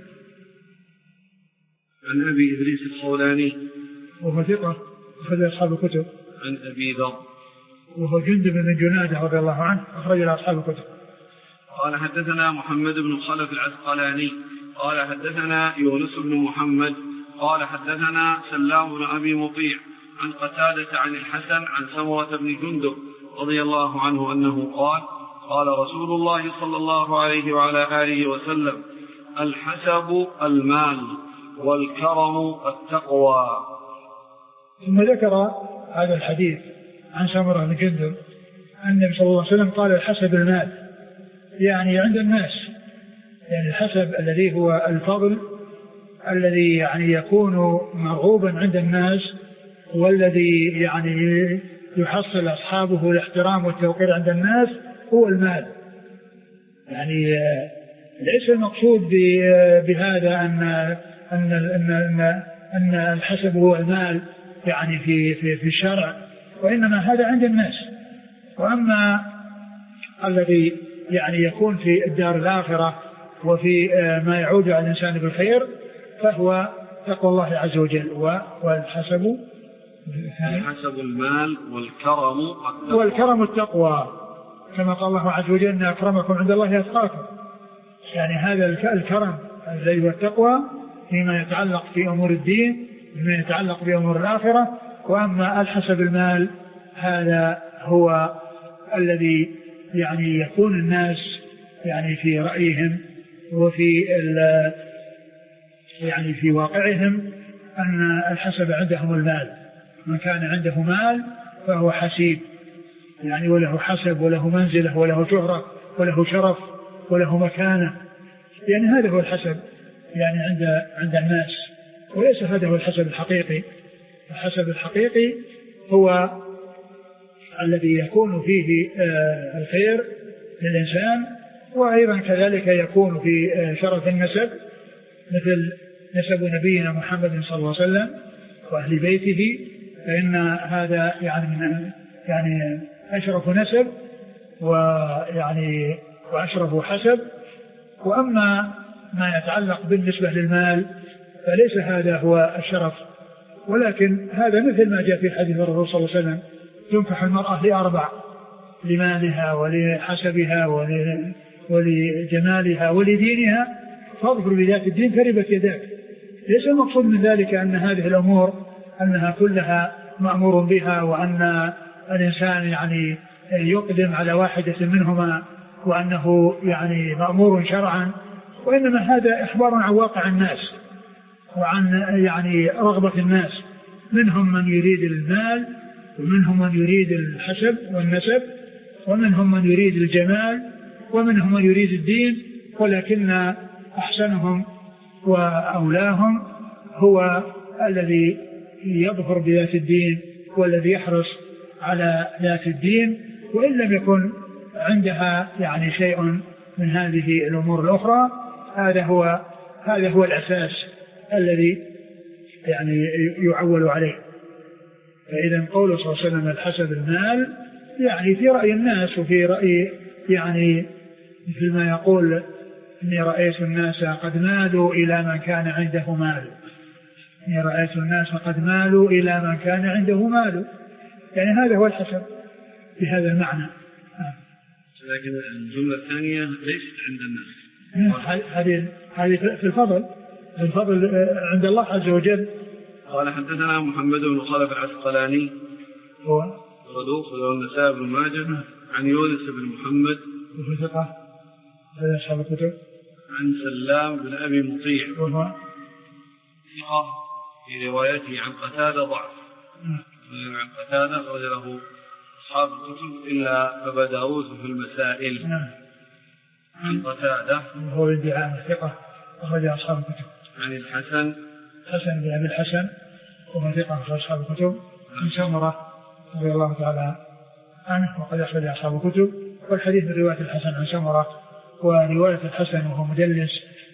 عن أبي إدريس الخولاني وهو ثقة أخرج أصحاب الكتب. عن أبي ذر وهو جندب بن جنادة رضي الله عنه أخرج أصحاب الكتب. قال حدثنا محمد بن خلف العسقلاني قال حدثنا يونس بن محمد قال حدثنا سلام بن أبي مطيع عن قتادة عن الحسن عن سمرة بن جندب رضي الله عنه أنه قال قال رسول الله صلى الله عليه وعلى آله وسلم الحسب المال والكرم التقوى. ثم ذكر هذا الحديث عن سمرة بن جندب أن النبي صلى الله عليه وسلم قال الحسب المال، يعني عند الناس، يعني الحسب الذي هو الفضل الذي يعني يكون مرغوبا عند الناس والذي يعني يحصل أصحابه الاحترام والتوقير عند الناس هو المال. يعني ليس المقصود بهذا أن أن أن أن, أن الحسب هو المال يعني في في في الشرع، وإنما هذا عند الناس. وأما الذي يعني يكون في الدار الآخرة وفي ما يعود على الإنسان بالخير فهو تقوى الله عز وجل. والحسب حسب المال والكرم التقوى. والكرم التقوى كما قال الله عز وجل إن أكرمكم عند الله أتقاكم. يعني هذا الكرم الذي هو التقوى فيما يتعلق في أمور الدين وفيما يتعلق بأمور الآخرة. وأما الحسب المال هذا هو الذي يعني يكون الناس يعني في رأيهم وفي يعني في واقعهم أن الحسب عندهم المال. من كان عنده مال فهو حسيب يعني وله حسب وله منزلة وله شهرة وله شرف وله مكانة. يعني هذا هو الحسب يعني عند عند الناس وليس هذا هو الحسب الحقيقي. الحسب الحقيقي هو الذي يكون فيه آه الخير للإنسان وأيضا كذلك يكون في آه شرف النسب مثل نسب نبينا محمد صلى الله عليه وسلم وأهل بيته فإن هذا يعني يعني أشرف نسب ويعني وأشرف حسب. وأما ما يتعلق بالنسبة للمال فليس هذا هو الشرف ولكن هذا مثل ما جاء في حديث الرسول صلى الله عليه وسلم تنكح المرأة لأربع لمالها ولحسبها ولجمالها ولدينها فاظفر بذات الدين تربت يداك. ليس المقصود من ذلك أن هذه الأمور أنها كلها مأمور بها وأن الإنسان يعني يقدم على واحدة منهما وأنه يعني مأمور شرعا وإنما هذا إخبار عن واقع الناس وعن يعني رغبة الناس. منهم من يريد المال ومنهم من يريد الحسب والنسب ومنهم من يريد الجمال ومنهم من يريد الدين ولكن أحسنهم وأولاهم هو الذي يظفر بذات الدين والذي يحرص على ذات الدين وإن لم يكن عندها يعني شيء من هذه الأمور الأخرى. هذا هو هذا هو الأساس الذي يعني يعول عليه. فإذا قوله صلى الله عليه وسلم الحسب المال يعني في رأي الناس وفي رأي يعني مثل ما يقول إني رأيت الناس قد مالوا إلى من كان عنده مال. إني رأيت الناس قد مالوا إلى من كان عنده مال. يعني هذا هو الحسب بهذا المعنى. لكن الجملة الثانية ليست عند الناس. هذه هذه في الفضل الفضل عند الله عز وجل. قال حدثنا محمد بن خلف العسقلاني هو صدوق وله النسائي بن ماجه عن يونس بن محمد وهو ثقة هذا أصحاب الكتب. عن سلام بن أبي مطيع وهو ثقة في روايته عن قتادة ضعف. عن قتادة رجله أصحاب الكتب إلا أبا داود في المسائل. عن قتادة وهو ادعاء ثقة أخرج أصحاب الكتب. عن الحسن حسن بن أبي الحسن وهو ثقة أخرج أصحاب الكتب. عن سمرة رضي الله تعالى عنه وقد أخرج أصحاب الكتب. والحديث من رواية الحسن عن سمرة ورواية الحسن وهو مدلس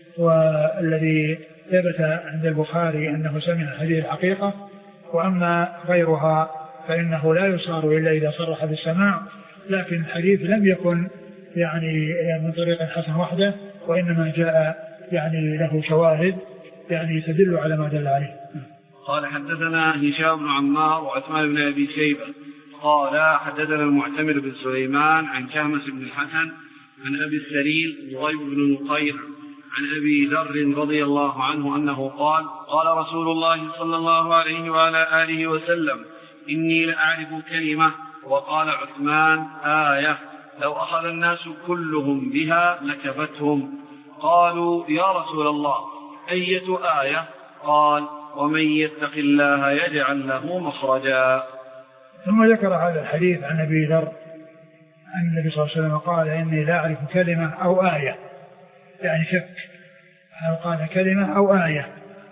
والذي ثبت عند البخاري أنه سمع حديث الحقيقة. وأما غيرها فإنه لا يصار إلا إذا صرح بالسماع لكن الحديث لم يكن يعني من طريق الحسن وحده وإنما جاء يعني له شواهد يعني تدل على ما دل عليه. قال حدثنا هشام بن عمار وعثمان بن أبي شيبة قال حدثنا المعتمر بن سليمان عن شهمس بن الحسن عن أبي السليل وغيب بن نقير عن أبي ذر رضي الله عنه أنه قال قال رسول الله صلى الله عليه وعلى آله وسلم إني لأعرف كلمة. وقال عثمان آية لو أخذ الناس كلهم بها لكفتهم. قالوا يا رسول الله أية آية؟ قال ومن يتق الله يجعل له مخرجا. ثم ذكر هذا الحديث عن أبي ذر أن النبي صلى الله عليه وسلم قال إني لا أعرف كلمة أو آية يعني شك هل قال كلمة أو آية.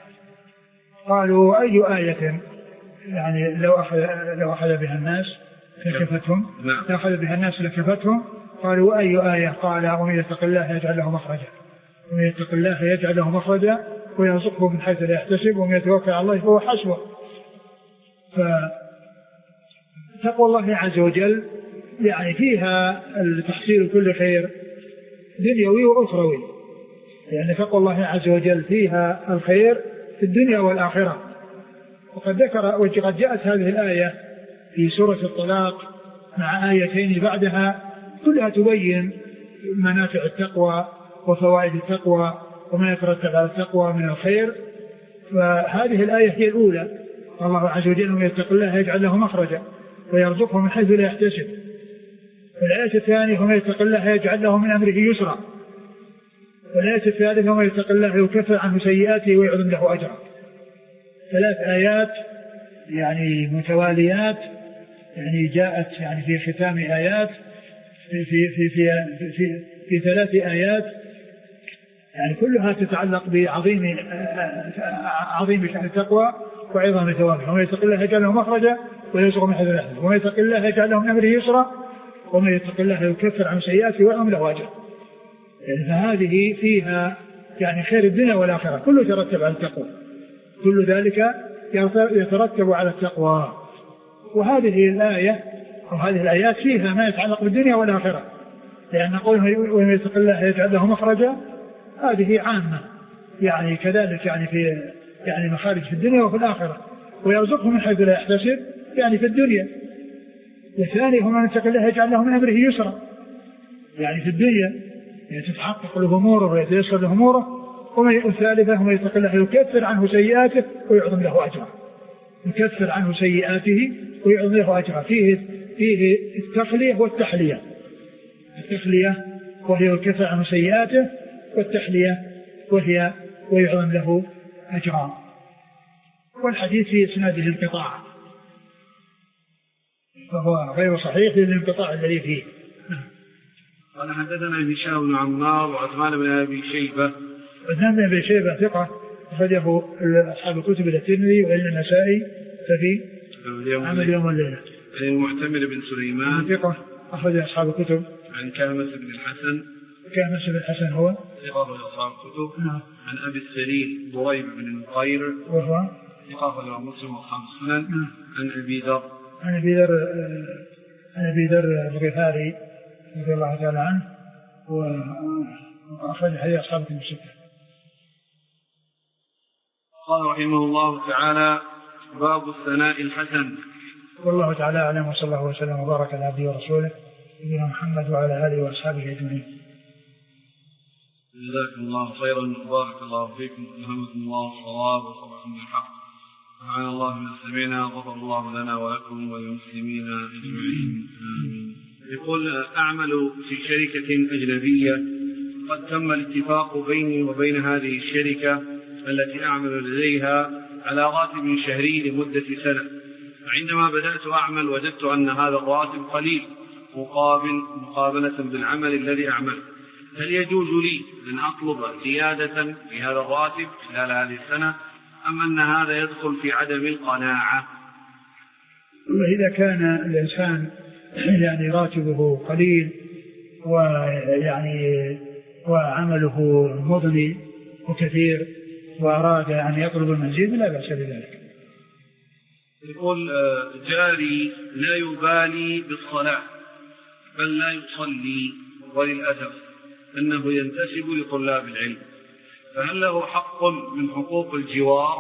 قالوا أي آية يعني لو أخذ, لو أخذ بها الناس لكفتهم لو أخذ بها الناس لكفتهم. قالوا أي آية؟ قال ومن يتق الله يجعل له مخرجا ومن يتق الله يجعل له مخرجا ويرزقه من حيث لا يحتسب ومن يتوكل على الله فهو حسبه. فتقوى الله عز وجل يعني فيها التحصيل كل خير دنيوي وأخروي. يعني تقوى الله عز وجل فيها الخير في الدنيا والآخرة وقد ذكر وقد جاءت هذه الآية في سورة الطلاق مع آيتين بعدها كلها تبين منافع التقوى وفوائد التقوى وما يترتب على التقوى من الخير. فهذه الآية هي الأولى، الله عز وجل من يتق الله يجعل له مخرجا ويرزقه من حيث لا يحتسب. والآية الثانية ومن يتق الله يجعل له من أمره يسرا. والآية الثالثة ومن يتق الله يكفر عنه سيئاته ويعظم له أجرا. ثلاث آيات يعني متواليات يعني جاءت يعني في ختام آيات في في في في, في, في ثلاث آيات يعني كلها تتعلق بعظيم عظيم شأن التقوى وعظم ثوابه. ومن يتق الله يجعل له مخرجا ويرزقه من حيث لا يحتسب. ومن يتق الله يجعل له من أمره يسرا. ومن يتق الله يكفر عن سيئاته ويعظم له أجرا. يعني فهذه فيها يعني خير الدنيا والآخرة كله يترتب على التقوى، كل ذلك يترتب على التقوى. وهذه الآية وهذه الآيات فيها ما يتعلق بالدنيا والآخرة، لأن قوله ومن يتق الله يجعل له مخرجا هذه عامة يعني كذلك يعني في يعني مخارج في الدنيا وفي الآخرة. ويرزقه من حيث لا يحتسب يعني في الدنيا. والثاني ومن يتق الله يجعل له من أمره يسرا يعني في الدنيا يعني تتحقق له أموره ويتيسر له أموره. ومن الثالثة ومن يتق الله يكفر عنه سيئاته ويعظم له أجرا. يكفر عنه سيئاته ويعظم له أجرا. فيه فيه التخلية والتحلية. التخلية وهي الكفر عنه سيئاته، والتحلية وهي ويعظم له أجرا. والحديث في إسناده انقطاع فهو غير صحيح للانقطاع الذي فيه. قال حدثنا هشام بن عمار وعثمان بن أبي شيبة. عثمان بن أبي شيبة ثقة أخرجه أصحاب الكتب الترمذي وإلا النسائي ففي عمل يوم الليلة. عن المعتمر بن سليمان ثقة أخرج أصحاب الكتب. عن كامس بن الحسن. كامس بن الحسن هو ثقة أخرج أصحاب الكتب. نعم. عن أبي السليم ضريب بن النقير وهو ثقة أخرج مسلم وأصحاب السنن. نعم. عن أبي ذر. عن أبي ذر عن أبي ذر الغفاري رضي الله تعالى عنه وأخرج حديث أصحاب الكتب الستة. قال رحمه الله تعالى: باب الثناء الحسن. والله تعالى أعلم، وصلى الله وسلم وبارك على عبده ورسوله نبينا محمد وعلى آله وأصحابه أجمعين. جزاكم الله خيرا وبارك الله فيكم وألهمكم الله الصواب وصبركم بالحق. سبحان الله من سمعنا غفر الله لنا ولكم وللمسلمين أجمعين آمين. يقول: أعمل في شركة أجنبية، قد تم الاتفاق بيني وبين هذه الشركة التي أعمل لديها على راتب شهري لمدة سنة. عندما بدأت أعمل وجدت أن هذا الراتب قليل مقابل مقابلة بالعمل الذي أعمل. هل يجوز لي أن أطلب زيادة في هذا الراتب خلال هذه السنة، أم أن هذا يدخل في عدم القناعة؟ وإذا كان الإنسان يعني راتبه قليل ويعني وعمله مضني وكثير وأراد أن يطلب المزيد لا بأس بذلك. يقول: جاري لا يبالي بالصلاة بل لا يصلي، وللأسف أنه ينتسب لطلاب العلم، فهل له حق من حقوق الجوار؟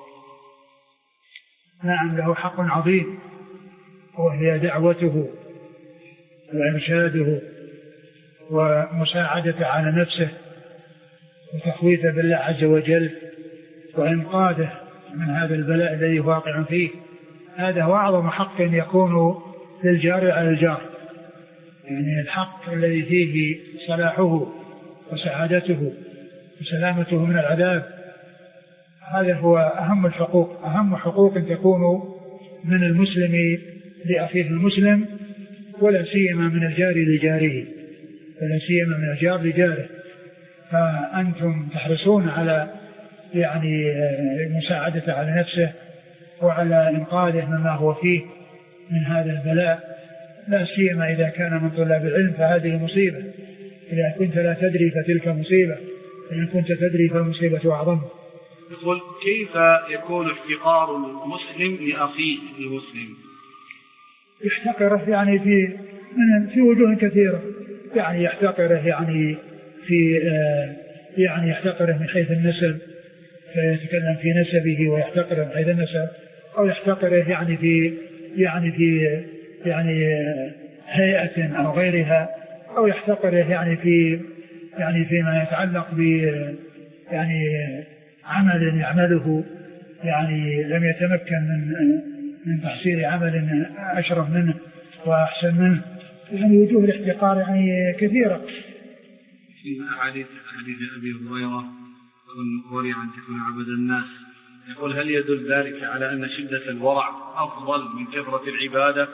نعم، له حق عظيم، وهي دعوته وإرشاده ومساعدته على نفسه وتخويفه بالله عز وجل وإنقاذه من هذا البلاء الذي واقع فيه. هذا هو أعظم حق يكون للجار على الجار، يعني الحق الذي فيه صلاحه وسعادته وسلامته من العذاب. هذا هو أهم الحقوق، أهم حقوق تكون من المسلم لأخيه المسلم، ولا سيما من الجار لجاره، ولا سيما من الجار لجاره. فأنتم تحرصون على يعني مساعدته على نفسه وعلى إنقاذه مما هو فيه من هذا البلاء، لا سيما إذا كان من طلاب العلم، فهذه مصيبة. إذا كنت لا تدري فتلك مصيبة، إن كنت تدري فالمصيبة أعظم. يقول: كيف يكون احتقار المسلم لأخيه المسلم؟ يحتقره يعني في في وجوه كثيرة، يعني يحتقره يعني في آه يعني يحتقره من حيث النسب، فيتكلم في نسبه ويحتقره من حيث النسب، أو يحتقره يعني في يعني في يعني هيئة أو غيرها، أو يحتقره يعني في يعني فيما يتعلق ب يعني عمل يعمله يعني لم يتمكن من من تحصيل عمل أشرف منه وأحسن منه. يعني وجوه الاحتقار يعني كثيرة. في أحاديث حديث أبي هريرة كن ورعا تكون عبد الناس، يقول هل يدل ذلك على أن شدة الورع أفضل من كثرة العبادة؟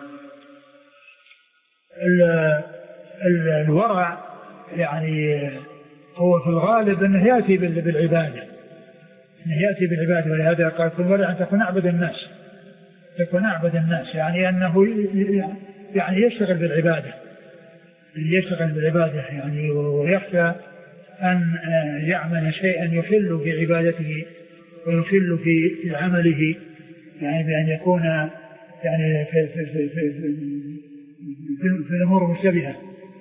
ال ال الورع يعني هو في الغالب أنه يأتي بالعبادة، أنه يأتي بالعبادة، ولهذا قال كن ورعا تكون أعبد الناس، تكون أعبد الناس يعني أنه يعني يشتغل بالعبادة، يشتغل بالعبادة يعني ويخشى أن يعمل شيئا يخل بعبادته ويخل في عمله، يعني بأن يكون يعني في, في, في, في, في, في الأمور مشتبهة.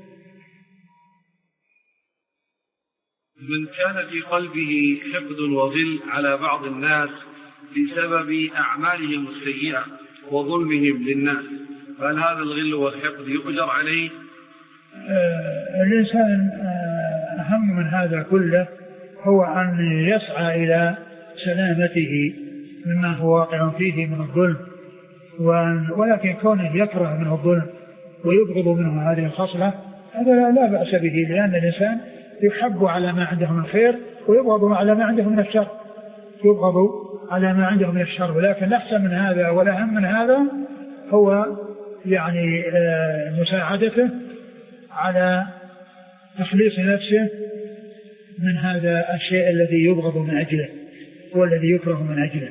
من كان في قلبه حقد وغل على بعض الناس بسبب أعمالهم السيئة وظلمهم للناس، فهل هذا الغل والحقد يؤجر عليه؟ آه الإنسان آه أهم من هذا كله هو أن يسعى إلى سلامته مما هو واقع فيه من الظلم، ولكن كونه يكره منه الظلم ويبغض منه هذه الخصلة هذا لا بأس به، لأن الإنسان يحب على ما عنده من خير ويبغض على ما عنده من الشر، يبغض على ما عنده من الشر. ولكن الأحسن من هذا والأهم من هذا هو يعني آه مساعدته على تخليص نفسه من هذا الشيء الذي يبغض من أجله والذي يكره من أجله.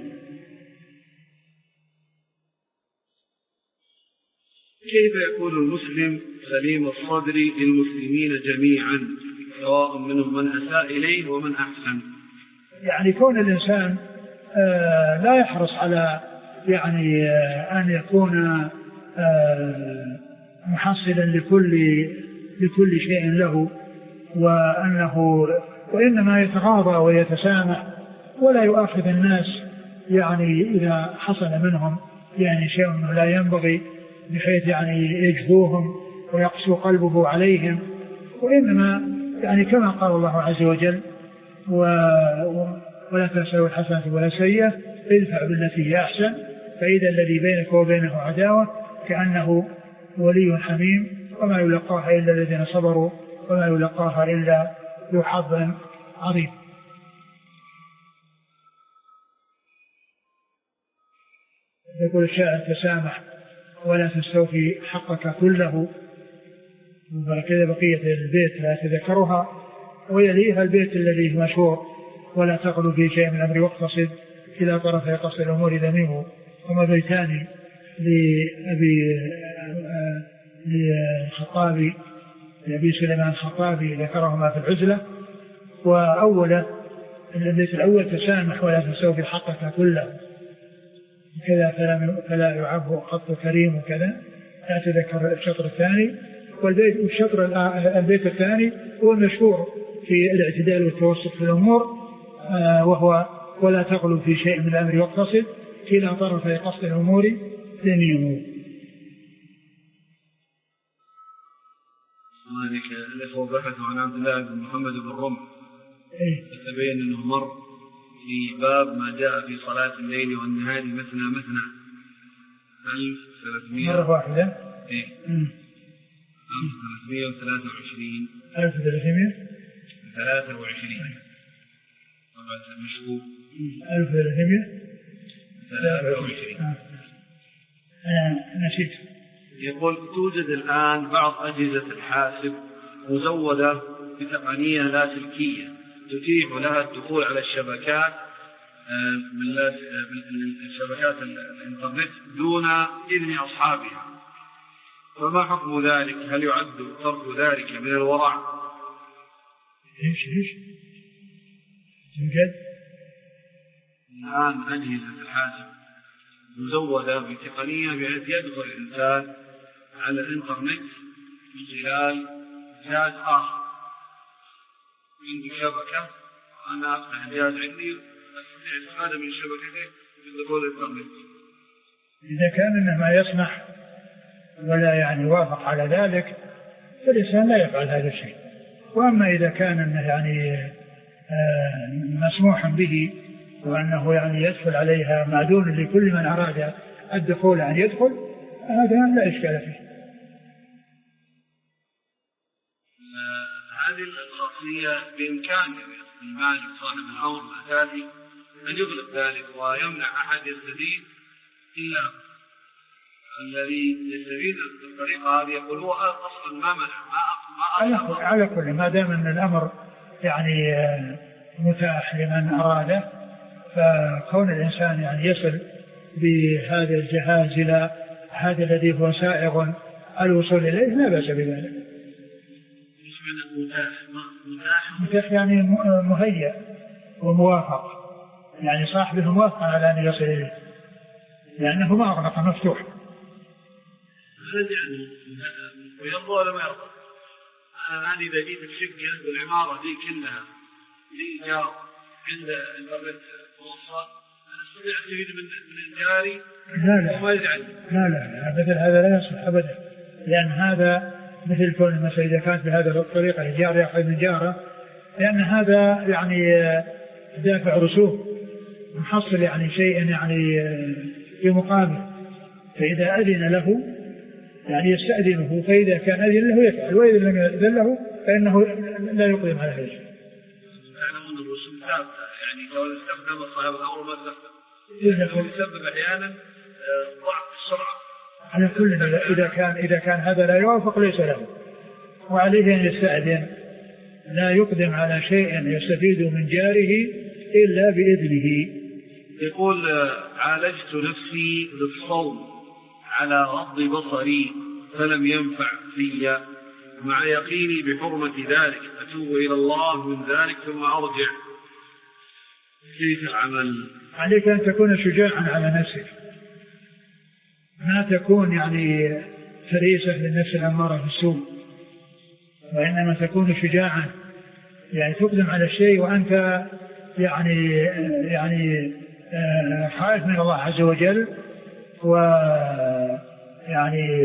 كيف يكون المسلم سليم الصدر للمسلمين جميعا سواء منهم من أساء إليه ومن أحسن؟ يعني كون الإنسان آه لا يحرص على يعني آه أن يكون آه محصلا لكل لكل شيء له، وأنه وإنما يتغاضى ويتسامح ولا يؤاخذ الناس يعني إذا حصل منهم يعني شيء لا ينبغي بحيث يعني يجفوهم ويقسو قلبه عليهم، وإنما يعني كما قال الله عز وجل و... ولا تنسوا الحسنة ولا سيئة ادفع بالتي هي أحسن فإذا الذي بينك وبينه عداوة كأنه ولي حميم وما يلقاها إلا الذين صبروا وما يلقاها إلا ذو حظ عظيم. يقول الشاعر تسامح ولا تستوفي حقك كله، وكذا بقية البيت لا تذكرها، ويليها البيت الذي مشهور ولا تغلو في شيء من الأمر واقتصد إلى طرفي قصد الأمور ذميمه، هما بيتان لأبي للخطابي لأبي سليمان الخطابي ذكرهما في العزلة. وأوله البيت الأول تسامح ولا تستوفي حقك كله كذا فلا يعب قط كريم وكذا، لا تذكر الشطر الثاني. والبيت الشطر البيت الثاني هو المشهور في الاعتدال والتوسط في الأمور، آه وهو ولا تغلو في شيء من الأمر واقتصد إلى طرفي قصد الأمور ذميمه. هناك الأخوة بحثوا عن عبد الله بن محمد بن رمح، إيه؟ فتبين أنه مر في باب ما جاء في صلاة الليل والنهار مثنى مثنى ألف وثلاثمائة مرة واحدة إيه ألف وثلاثمائة وثلاثة وعشرين ألف وثلاثمائة ثلاثة وعشرين طبعا المشهور ألف وثلاثمائة ثلاثة وعشرين. أنا نسيت. يقول توجد الآن بعض أجهزة الحاسب مزودة بتقنية لاسلكية تتيح لها الدخول على الشبكات من شبكات الإنترنت دون إذن أصحابها، فما حكم ذلك؟ هل يعد ترك ذلك من الورع؟ إيش إيش توجد الآن أجهزة الحاسب مزودة بتقنية بحيث يدخل الإنسان على الإنترنت من خلال جهاز آخر. عندي شبكة أنا أفتح الجهاز عندي أستطيع الاستفادة من شبكته من دخول الإنترنت، إذا كان إنه ما يسمح ولا يعني وافق على ذلك فالإنسان لا يفعل هذا الشيء. وأما إذا كان إنه يعني آه مسموح به وأنه يعني يدخل عليها معدون لكل من أراد الدخول أن يدخل، هذا لا إشكال فيه. هذه الخاصية بإمكان المالك صاحب الأمر الأساسي أن يغلق ذلك ويمنع أحد يستفيد إلا الذي يستفيد بالطريقة هذه يقول هو أصلا ما منع ما أقل. على كل ما دام أن الأمر يعني متاح لمن أراده، فكون الإنسان يعني يصل بهذا الجهاز إلى هذا الذي هو سائغ الوصول إليه لا بأس بذلك. متاح يعني مهيأ وموافق، يعني صاحبه موافق على أن يصل إليه لأنه ما أغلق مفتوح. هذا يعني ويرضى ولا ما يرضى؟ أنا إذا جيت الشقة والعمارة دي كلها لي جار عند البرد توصل أنا أستطيع أستفيد من من جاري وما يزعل. لا لا أبدا، هذا لا يصح أبدا، لأن هذا مثل كون مثلا إذا كانت بهذا الطريقة الجار يأخذ من جاره، لأن هذا يعني دافع رسوم محصل يعني شيء يعني في مقابل، فإذا أذن له يعني يستأذنه، فإذا كان أذن له يفعل، وإذا لم يأذن له فإنه لا يقدم على هذا الشيء. تعلمون الرسوم ثابتة، يعني لو استخدم صاحب الأمر ما استخدم يسبب أحيانا ضعف السرعة. على كل إذا كان إذا كان هذا لا يوافق ليس له، وعليه أن يستأذن، لا يقدم على شيء يستفيد من جاره إلا بإذنه. يقول عالجت نفسي بالصوم على غض بصري فلم ينفع في، مع يقيني بحرمة ذلك أتوب إلى الله من ذلك ثم أرجع، كيف العمل؟ عليك أن تكون شجاعا على نفسك، ما تكون يعني فريسة للنفس الأمارة بالسوء، وإنما تكون شجاعا، يعني تقدم على الشيء وأنت يعني يعني خائف من الله عز وجل، ويعني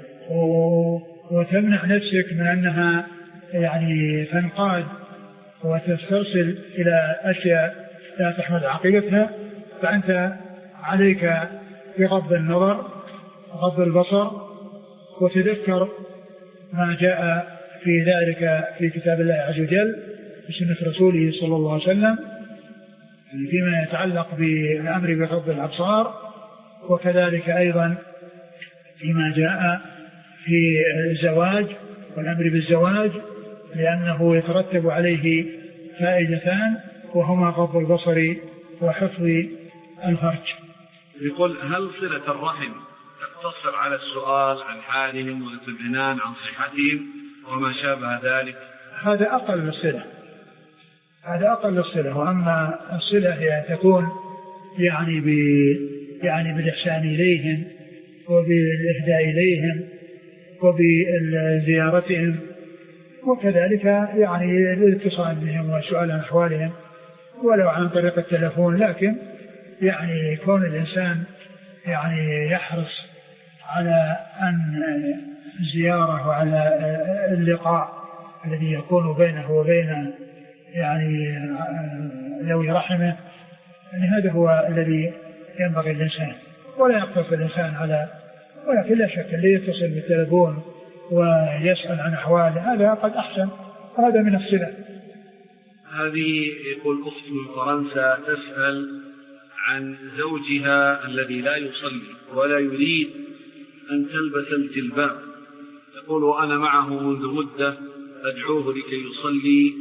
وتمنع نفسك من أنها يعني تنقاد وتسترسل إلى أشياء لا تحمد عاقبتها، فأنت عليك بغض النظر غض البصر، وتذكر ما جاء في ذلك في كتاب الله عز وجل وسنة رسوله صلى الله عليه وسلم فيما يتعلق بالأمر بغض الأبصار، وكذلك أيضا فيما جاء في الزواج والأمر بالزواج، لأنه يترتب عليه فائدتان وهما غض البصر وحفظ الفرج. يقول هل صلة الرحم تقتصر على السؤال عن حالهم والاطمئنان عن صحتهم وما شابه ذلك؟ هذا أقل الصلة، هذا أقل الصلة. وأما الصلة هي أن تكون يعني ب يعني بالإحسان إليهم وبالإهداء إليهم وبزيارتهم، وكذلك يعني الاتصال بهم وسؤال عن أحوالهم ولو عن طريق التلفون، لكن يعني كون الإنسان يعني يحرص على أن الزيارة وعلى اللقاء الذي يكون بينه وبين يعني ذوي رحمه، يعني هذا هو الذي ينبغي الإنسان، ولا يقتصر الإنسان على، ولكن لا شك اللي يتصل بالتلفون ويسأل عن أحواله هذا قد أحسن، وهذا من الصلة. هذه يقول أخت من فرنسا تسأل عن زوجها الذي لا يصلي ولا يريد أن تلبس الجلباب، تقول وأنا معه منذ مدة أدعوه لكي يصلي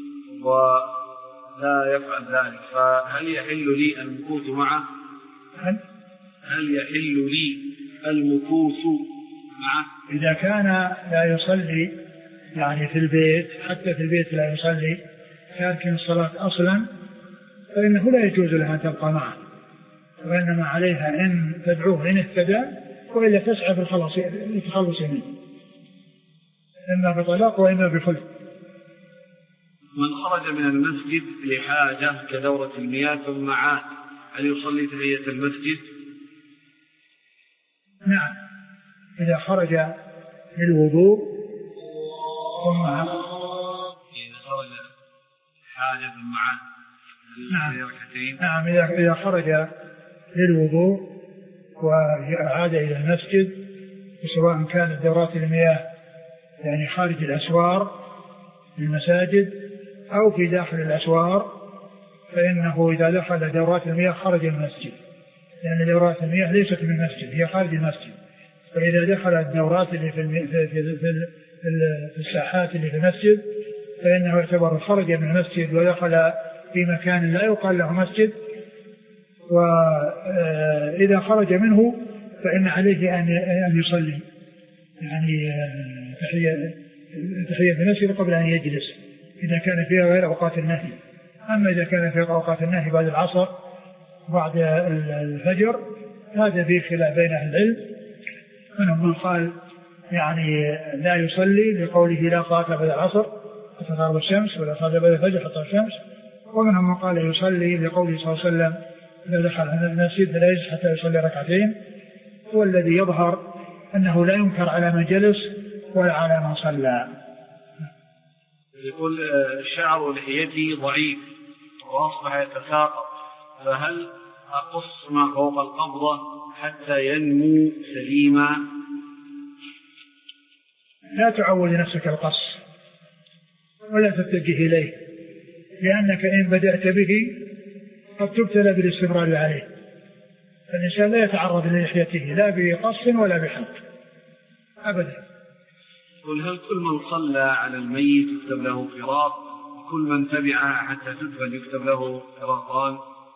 ولا يفعل ذلك، فهل يحل لي المكوث معه؟ هل يحل لي المكوث معه؟ إذا كان لا يصلي يعني في البيت، حتى في البيت لا يصلي تارك الصلاة أصلا، فإنه لا يجوز لها أن تبقى معه، وإنما عليها أن تدعوه إن اهتدى، وإلا تسعى بالخلاص للتخلص منه، إما بطلاق وإما بخلع. من خرج من المسجد لحاجة كدورة المياه ثم عاد هل يصلي تحية المسجد؟ نعم إذا خرج للوضوء ثم إذا خرج حاجة معه نعم نعم إذا خرج للوضوء وعاد إلى المسجد سواء كانت دورات المياه يعني خارج الأسوار المساجد أو في داخل الأسوار، فإنه إذا دخل دورات المياه خرج المسجد، لأن دورات المياه ليست من المسجد، هي خارج المسجد. فإذا دخل الدورات اللي في, في, في, في, في الساحات اللي في المسجد فإنه يعتبر خرج من المسجد ودخل في مكان لا يقال له مسجد. وإذا خرج منه فإن عليه أن يصلي يعني تحية تحية المسجد قبل أن يجلس إذا كان فيها غير أوقات النهي. أما إذا كان في أوقات النهي بعد العصر بعد الفجر هذا فيه خلاف بين أهل العلم، منهم من قال يعني لا يصلي لقوله لا صلاة بعد العصر حتى تغرب الشمس ولا صلاة بعد الفجر حتى الشمس، ومنهم من قال يصلي لقوله صلى الله عليه وسلم إذا دخل المسجد فلا يجلس حتى يصلي ركعتين. والذي يظهر أنه لا ينكر على من جلس ولا على من صلى. يقول شعر لحيتي ضعيف وأصبح يتساقط، فهل أقص ما فوق القبضة حتى ينمو سليما؟ لا تعود نفسك القص ولا تتجه إليه، لأنك إن بدأت به قد تبتلى بالاستمرار عليه. فالإنسان لا يتعرض للحيته لا بقص ولا بحلق أبدا. قل هل كل من صلى على الميت يكتب له قراط وكل من تبعه حتى تدفن يكتب له قراطان؟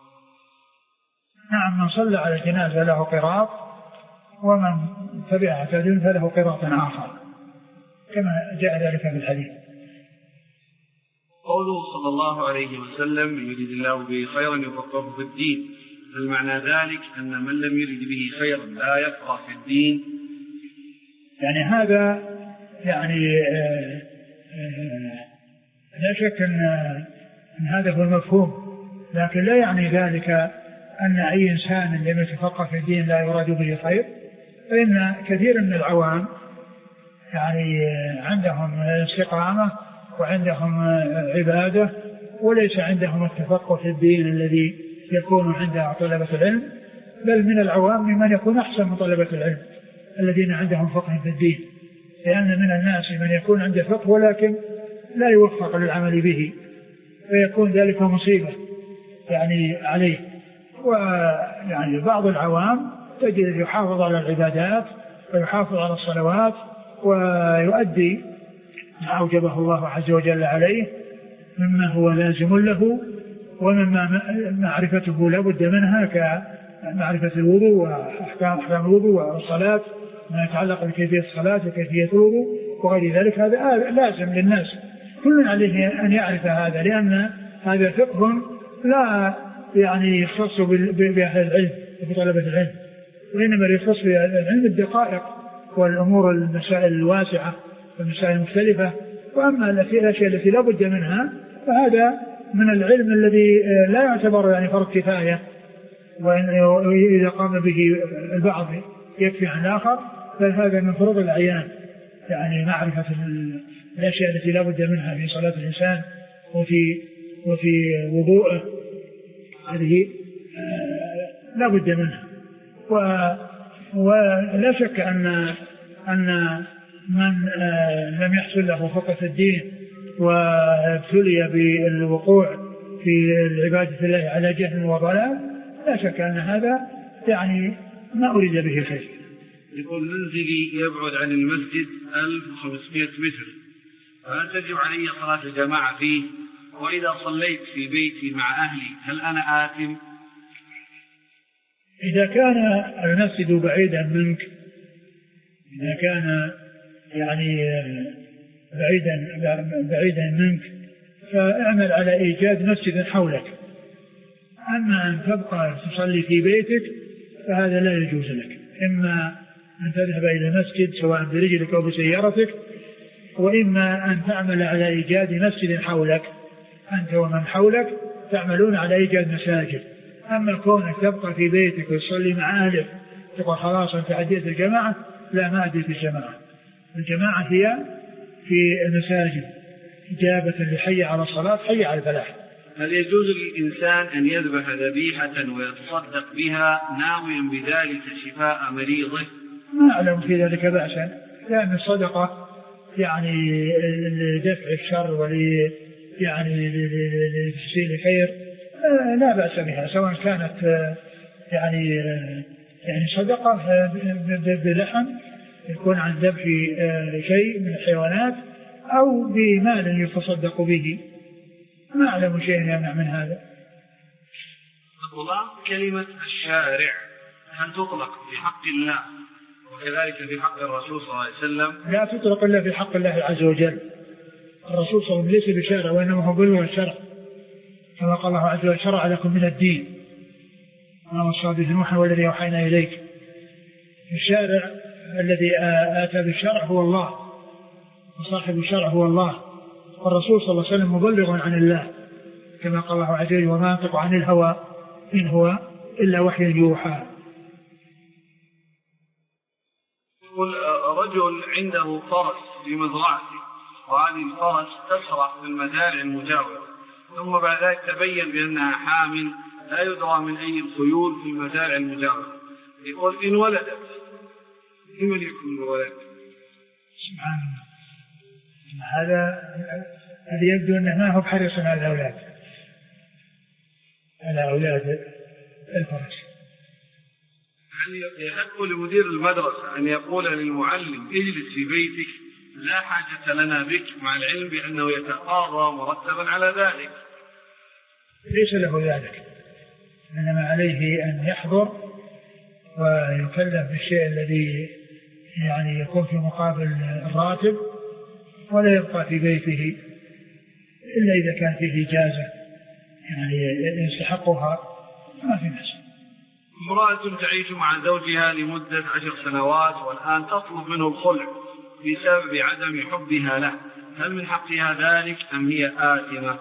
نعم، من صلى على الجنازة له قراط ومن تبعه حتى تدفن فله قراط آخر كما جاء ذلك في الحديث. قوله صلى الله عليه وسلم يريد الله به خيرا يفقهه في الدين، هل معنى ذلك أن من لم يرد به خيرا لا يفقه في الدين؟ يعني هذا يعني آآ آآ لا شك أن, أن هذا هو المفهوم، لكن لا يعني ذلك أن أي إنسان لم يتفقه في الدين لا يراد به خير. فإن كثير من العوام يعني عندهم استقامة وعندهم عبادة وليس عندهم التفقه في الدين الذي يكون عند طلبة العلم، بل من العوام من يكون أحسن من طلبة العلم الذين عندهم فقه في الدين، لأن من الناس من يكون عنده فقه ولكن لا يوفق للعمل به فيكون ذلك مصيبة يعني عليه. ويعني بعض العوام تجد يحافظ على العبادات ويحافظ على الصلوات ويؤدي ما أوجبه الله عز وجل عليه مما هو لازم له ومما معرفته لا بد منها كمعرفة الوضوء وأحكام أحكام الوضوء والصلاة ما يتعلق بكيفية الصلاة وكيفية الوضوء وغير ذلك. هذا لازم للناس، كل عليه أن يعرف هذا، لأن هذا فقه لا يعني يختص بأهل العلم وبطلبة العلم، وإنما يختص بالعلم الدقائق والأمور المسائل الواسعة والمسائل المختلفة. وأما الأشياء التي لا بد منها فهذا من العلم الذي لا يعتبر يعني فرض كفاية، وإذا قام به البعض يكفي عن الآخر، بل هذا من فروض الأعيان، يعني معرفة الأشياء التي لا بد منها في صلاة الإنسان وفي وفي وضوءه، هذه لا بد منها. ولا شك أن أن من لم يحصل له فقه في الدين وابتلي بالوقوع في العبادة الله على جهل وضلال لا شك أن هذا يعني ما أريد به خير. يقول منزلي يبعد عن المسجد ألف وخمسمائة متر، فهل تجب علي صلاة الجماعة فيه؟ وإذا صليت في بيتي مع أهلي هل أنا آثم؟ إذا كان المسجد بعيدا منك، إذا كان يعني بعيدا بعيدا منك فاعمل على إيجاد مسجد حولك. أما أن تبقى تصلي في بيتك فهذا لا يجوز لك، إما أن تذهب إلى المسجد سواء برجلك أو بسيارتك، وإما أن تعمل على إيجاد مسجد حولك، أنت ومن حولك تعملون على إيجاد مساجد. أما كونك تبقى في بيتك وتصلي مع أهلك تقول خلاص أنت أديت الجماعة، لا ما أديت الجماعة. الجماعة هي في المساجد إجابة لحي على الصلاة حي على الفلاح. هل يجوز للإنسان أن يذبح ذبيحة ويتصدق بها ناويا بذلك شفاء مريضه؟ ما أعلم في ذلك بأسا، لأن الصدقة يعني لدفع الشر ول يعني لتحصيل الخير لا بأس بها، سواء كانت يعني يعني صدقة بلحم يكون عن ذبح شيء من الحيوانات أو بمال يتصدق به، ما أعلم شيء يمنع من هذا. الله كلمة الشارع هل تطلق في حق الله وكذلك في حق الرسول صلى الله عليه وسلم؟ لا تطلق إلا في حق الله عز وجل. الرسول صلى الله عليه وسلم ليس بشارع وإنما هو بلوغ الشرع، كما قال الله عز وجل شرع لكم من الدين ما وصى به نوحا والذي أوحينا إليك. الشارع الذي آتى بالشرع هو الله، وصاحب الشرع هو الله، والرسول صلى الله عليه وسلم مبلغ عن الله كما قال الله عز وجل وما ينطق عن الهوى إن هو إلا وحي يوحى. يقول رجل عنده فرس في مزرعته، وهذه الفرس تسرح في المزارع المجاورة، ثم بعد ذلك تبين بأنها حامل لا يدرى من أي الخيول في المزارع المجاورة. يقول إن ولدت لمن يكون الولد؟ سبحان الله، هذا هذا يبدو أنه ما هو بحريص على الأولاد على أولاد الفرس. هل يحق لمدير المدرسة أن يقول للمعلم اجلس في بيتك لا حاجة لنا بك، مع العلم بأنه يتقاضى مرتبا على ذلك؟ ليس له ذلك، إنما عليه أن يحضر ويكلف بالشيء الذي يعني يكون في مقابل الراتب، ولا يبقى في بيته إلا إذا كان فيه إجازة يعني يستحقها ما في نفسه. امرأة تعيش مع زوجها لمدة عشر سنوات والآن تطلب منه الخلع بسبب عدم حبها له، هل من حقها ذلك أم هي آثمة؟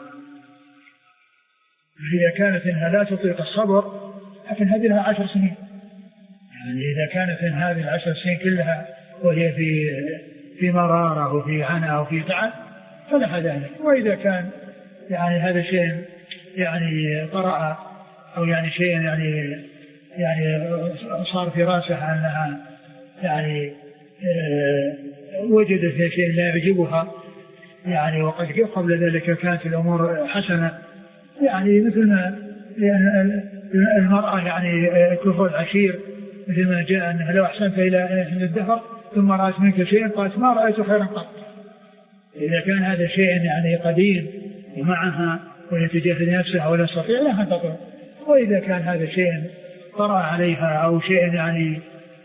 إذا كانت إنها لا تطيق الصبر لكن هذه لها عشر سنين، يعني إذا كانت إن هذه العشر سنين كلها وهي في في مرارة وفي عناء وفي تعب فلها ذلك. وإذا كان يعني هذا شيء يعني طرأ أو يعني شيء يعني يعني صار في راسها أنها يعني وجدت في شيء لا يعجبها يعني وقد قبل ذلك كانت الأمور حسنة، يعني مثل ما يعني المرأة يعني كفر العشير، مثل ما جاء أنها لو أحسنت إلى الدهر ثم رأت منك شيئا قالت ما رأيت خيرا قط. إذا كان هذا شيء يعني قديم ومعها ويتجاهل نفسها ولا يستطيع لها تطلق. وإذا كان هذا شيء طرأ عليها أو شيء يعني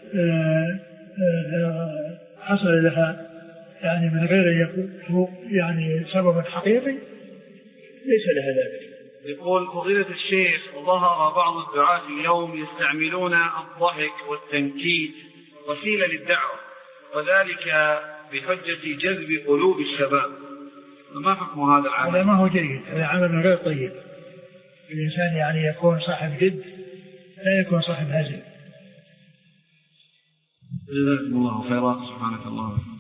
حصل لها يعني من غير يكون يعني سبب حقيقي ليس لها ذلك. يقول فضيلة الشيخ ظهر بعض الدعاة اليوم يستعملون الضحك والتنكيت وسيلة للدعوة، وذلك بحجة جذب قلوب الشباب، ما حكم هذا العمل؟ هذا ما هو جيد، هذا عمل غير طيب. الإنسان يعني يكون صاحب جد لا يكون صاحب هزل. جزاكم الله خيرا، سبحانك اللهم.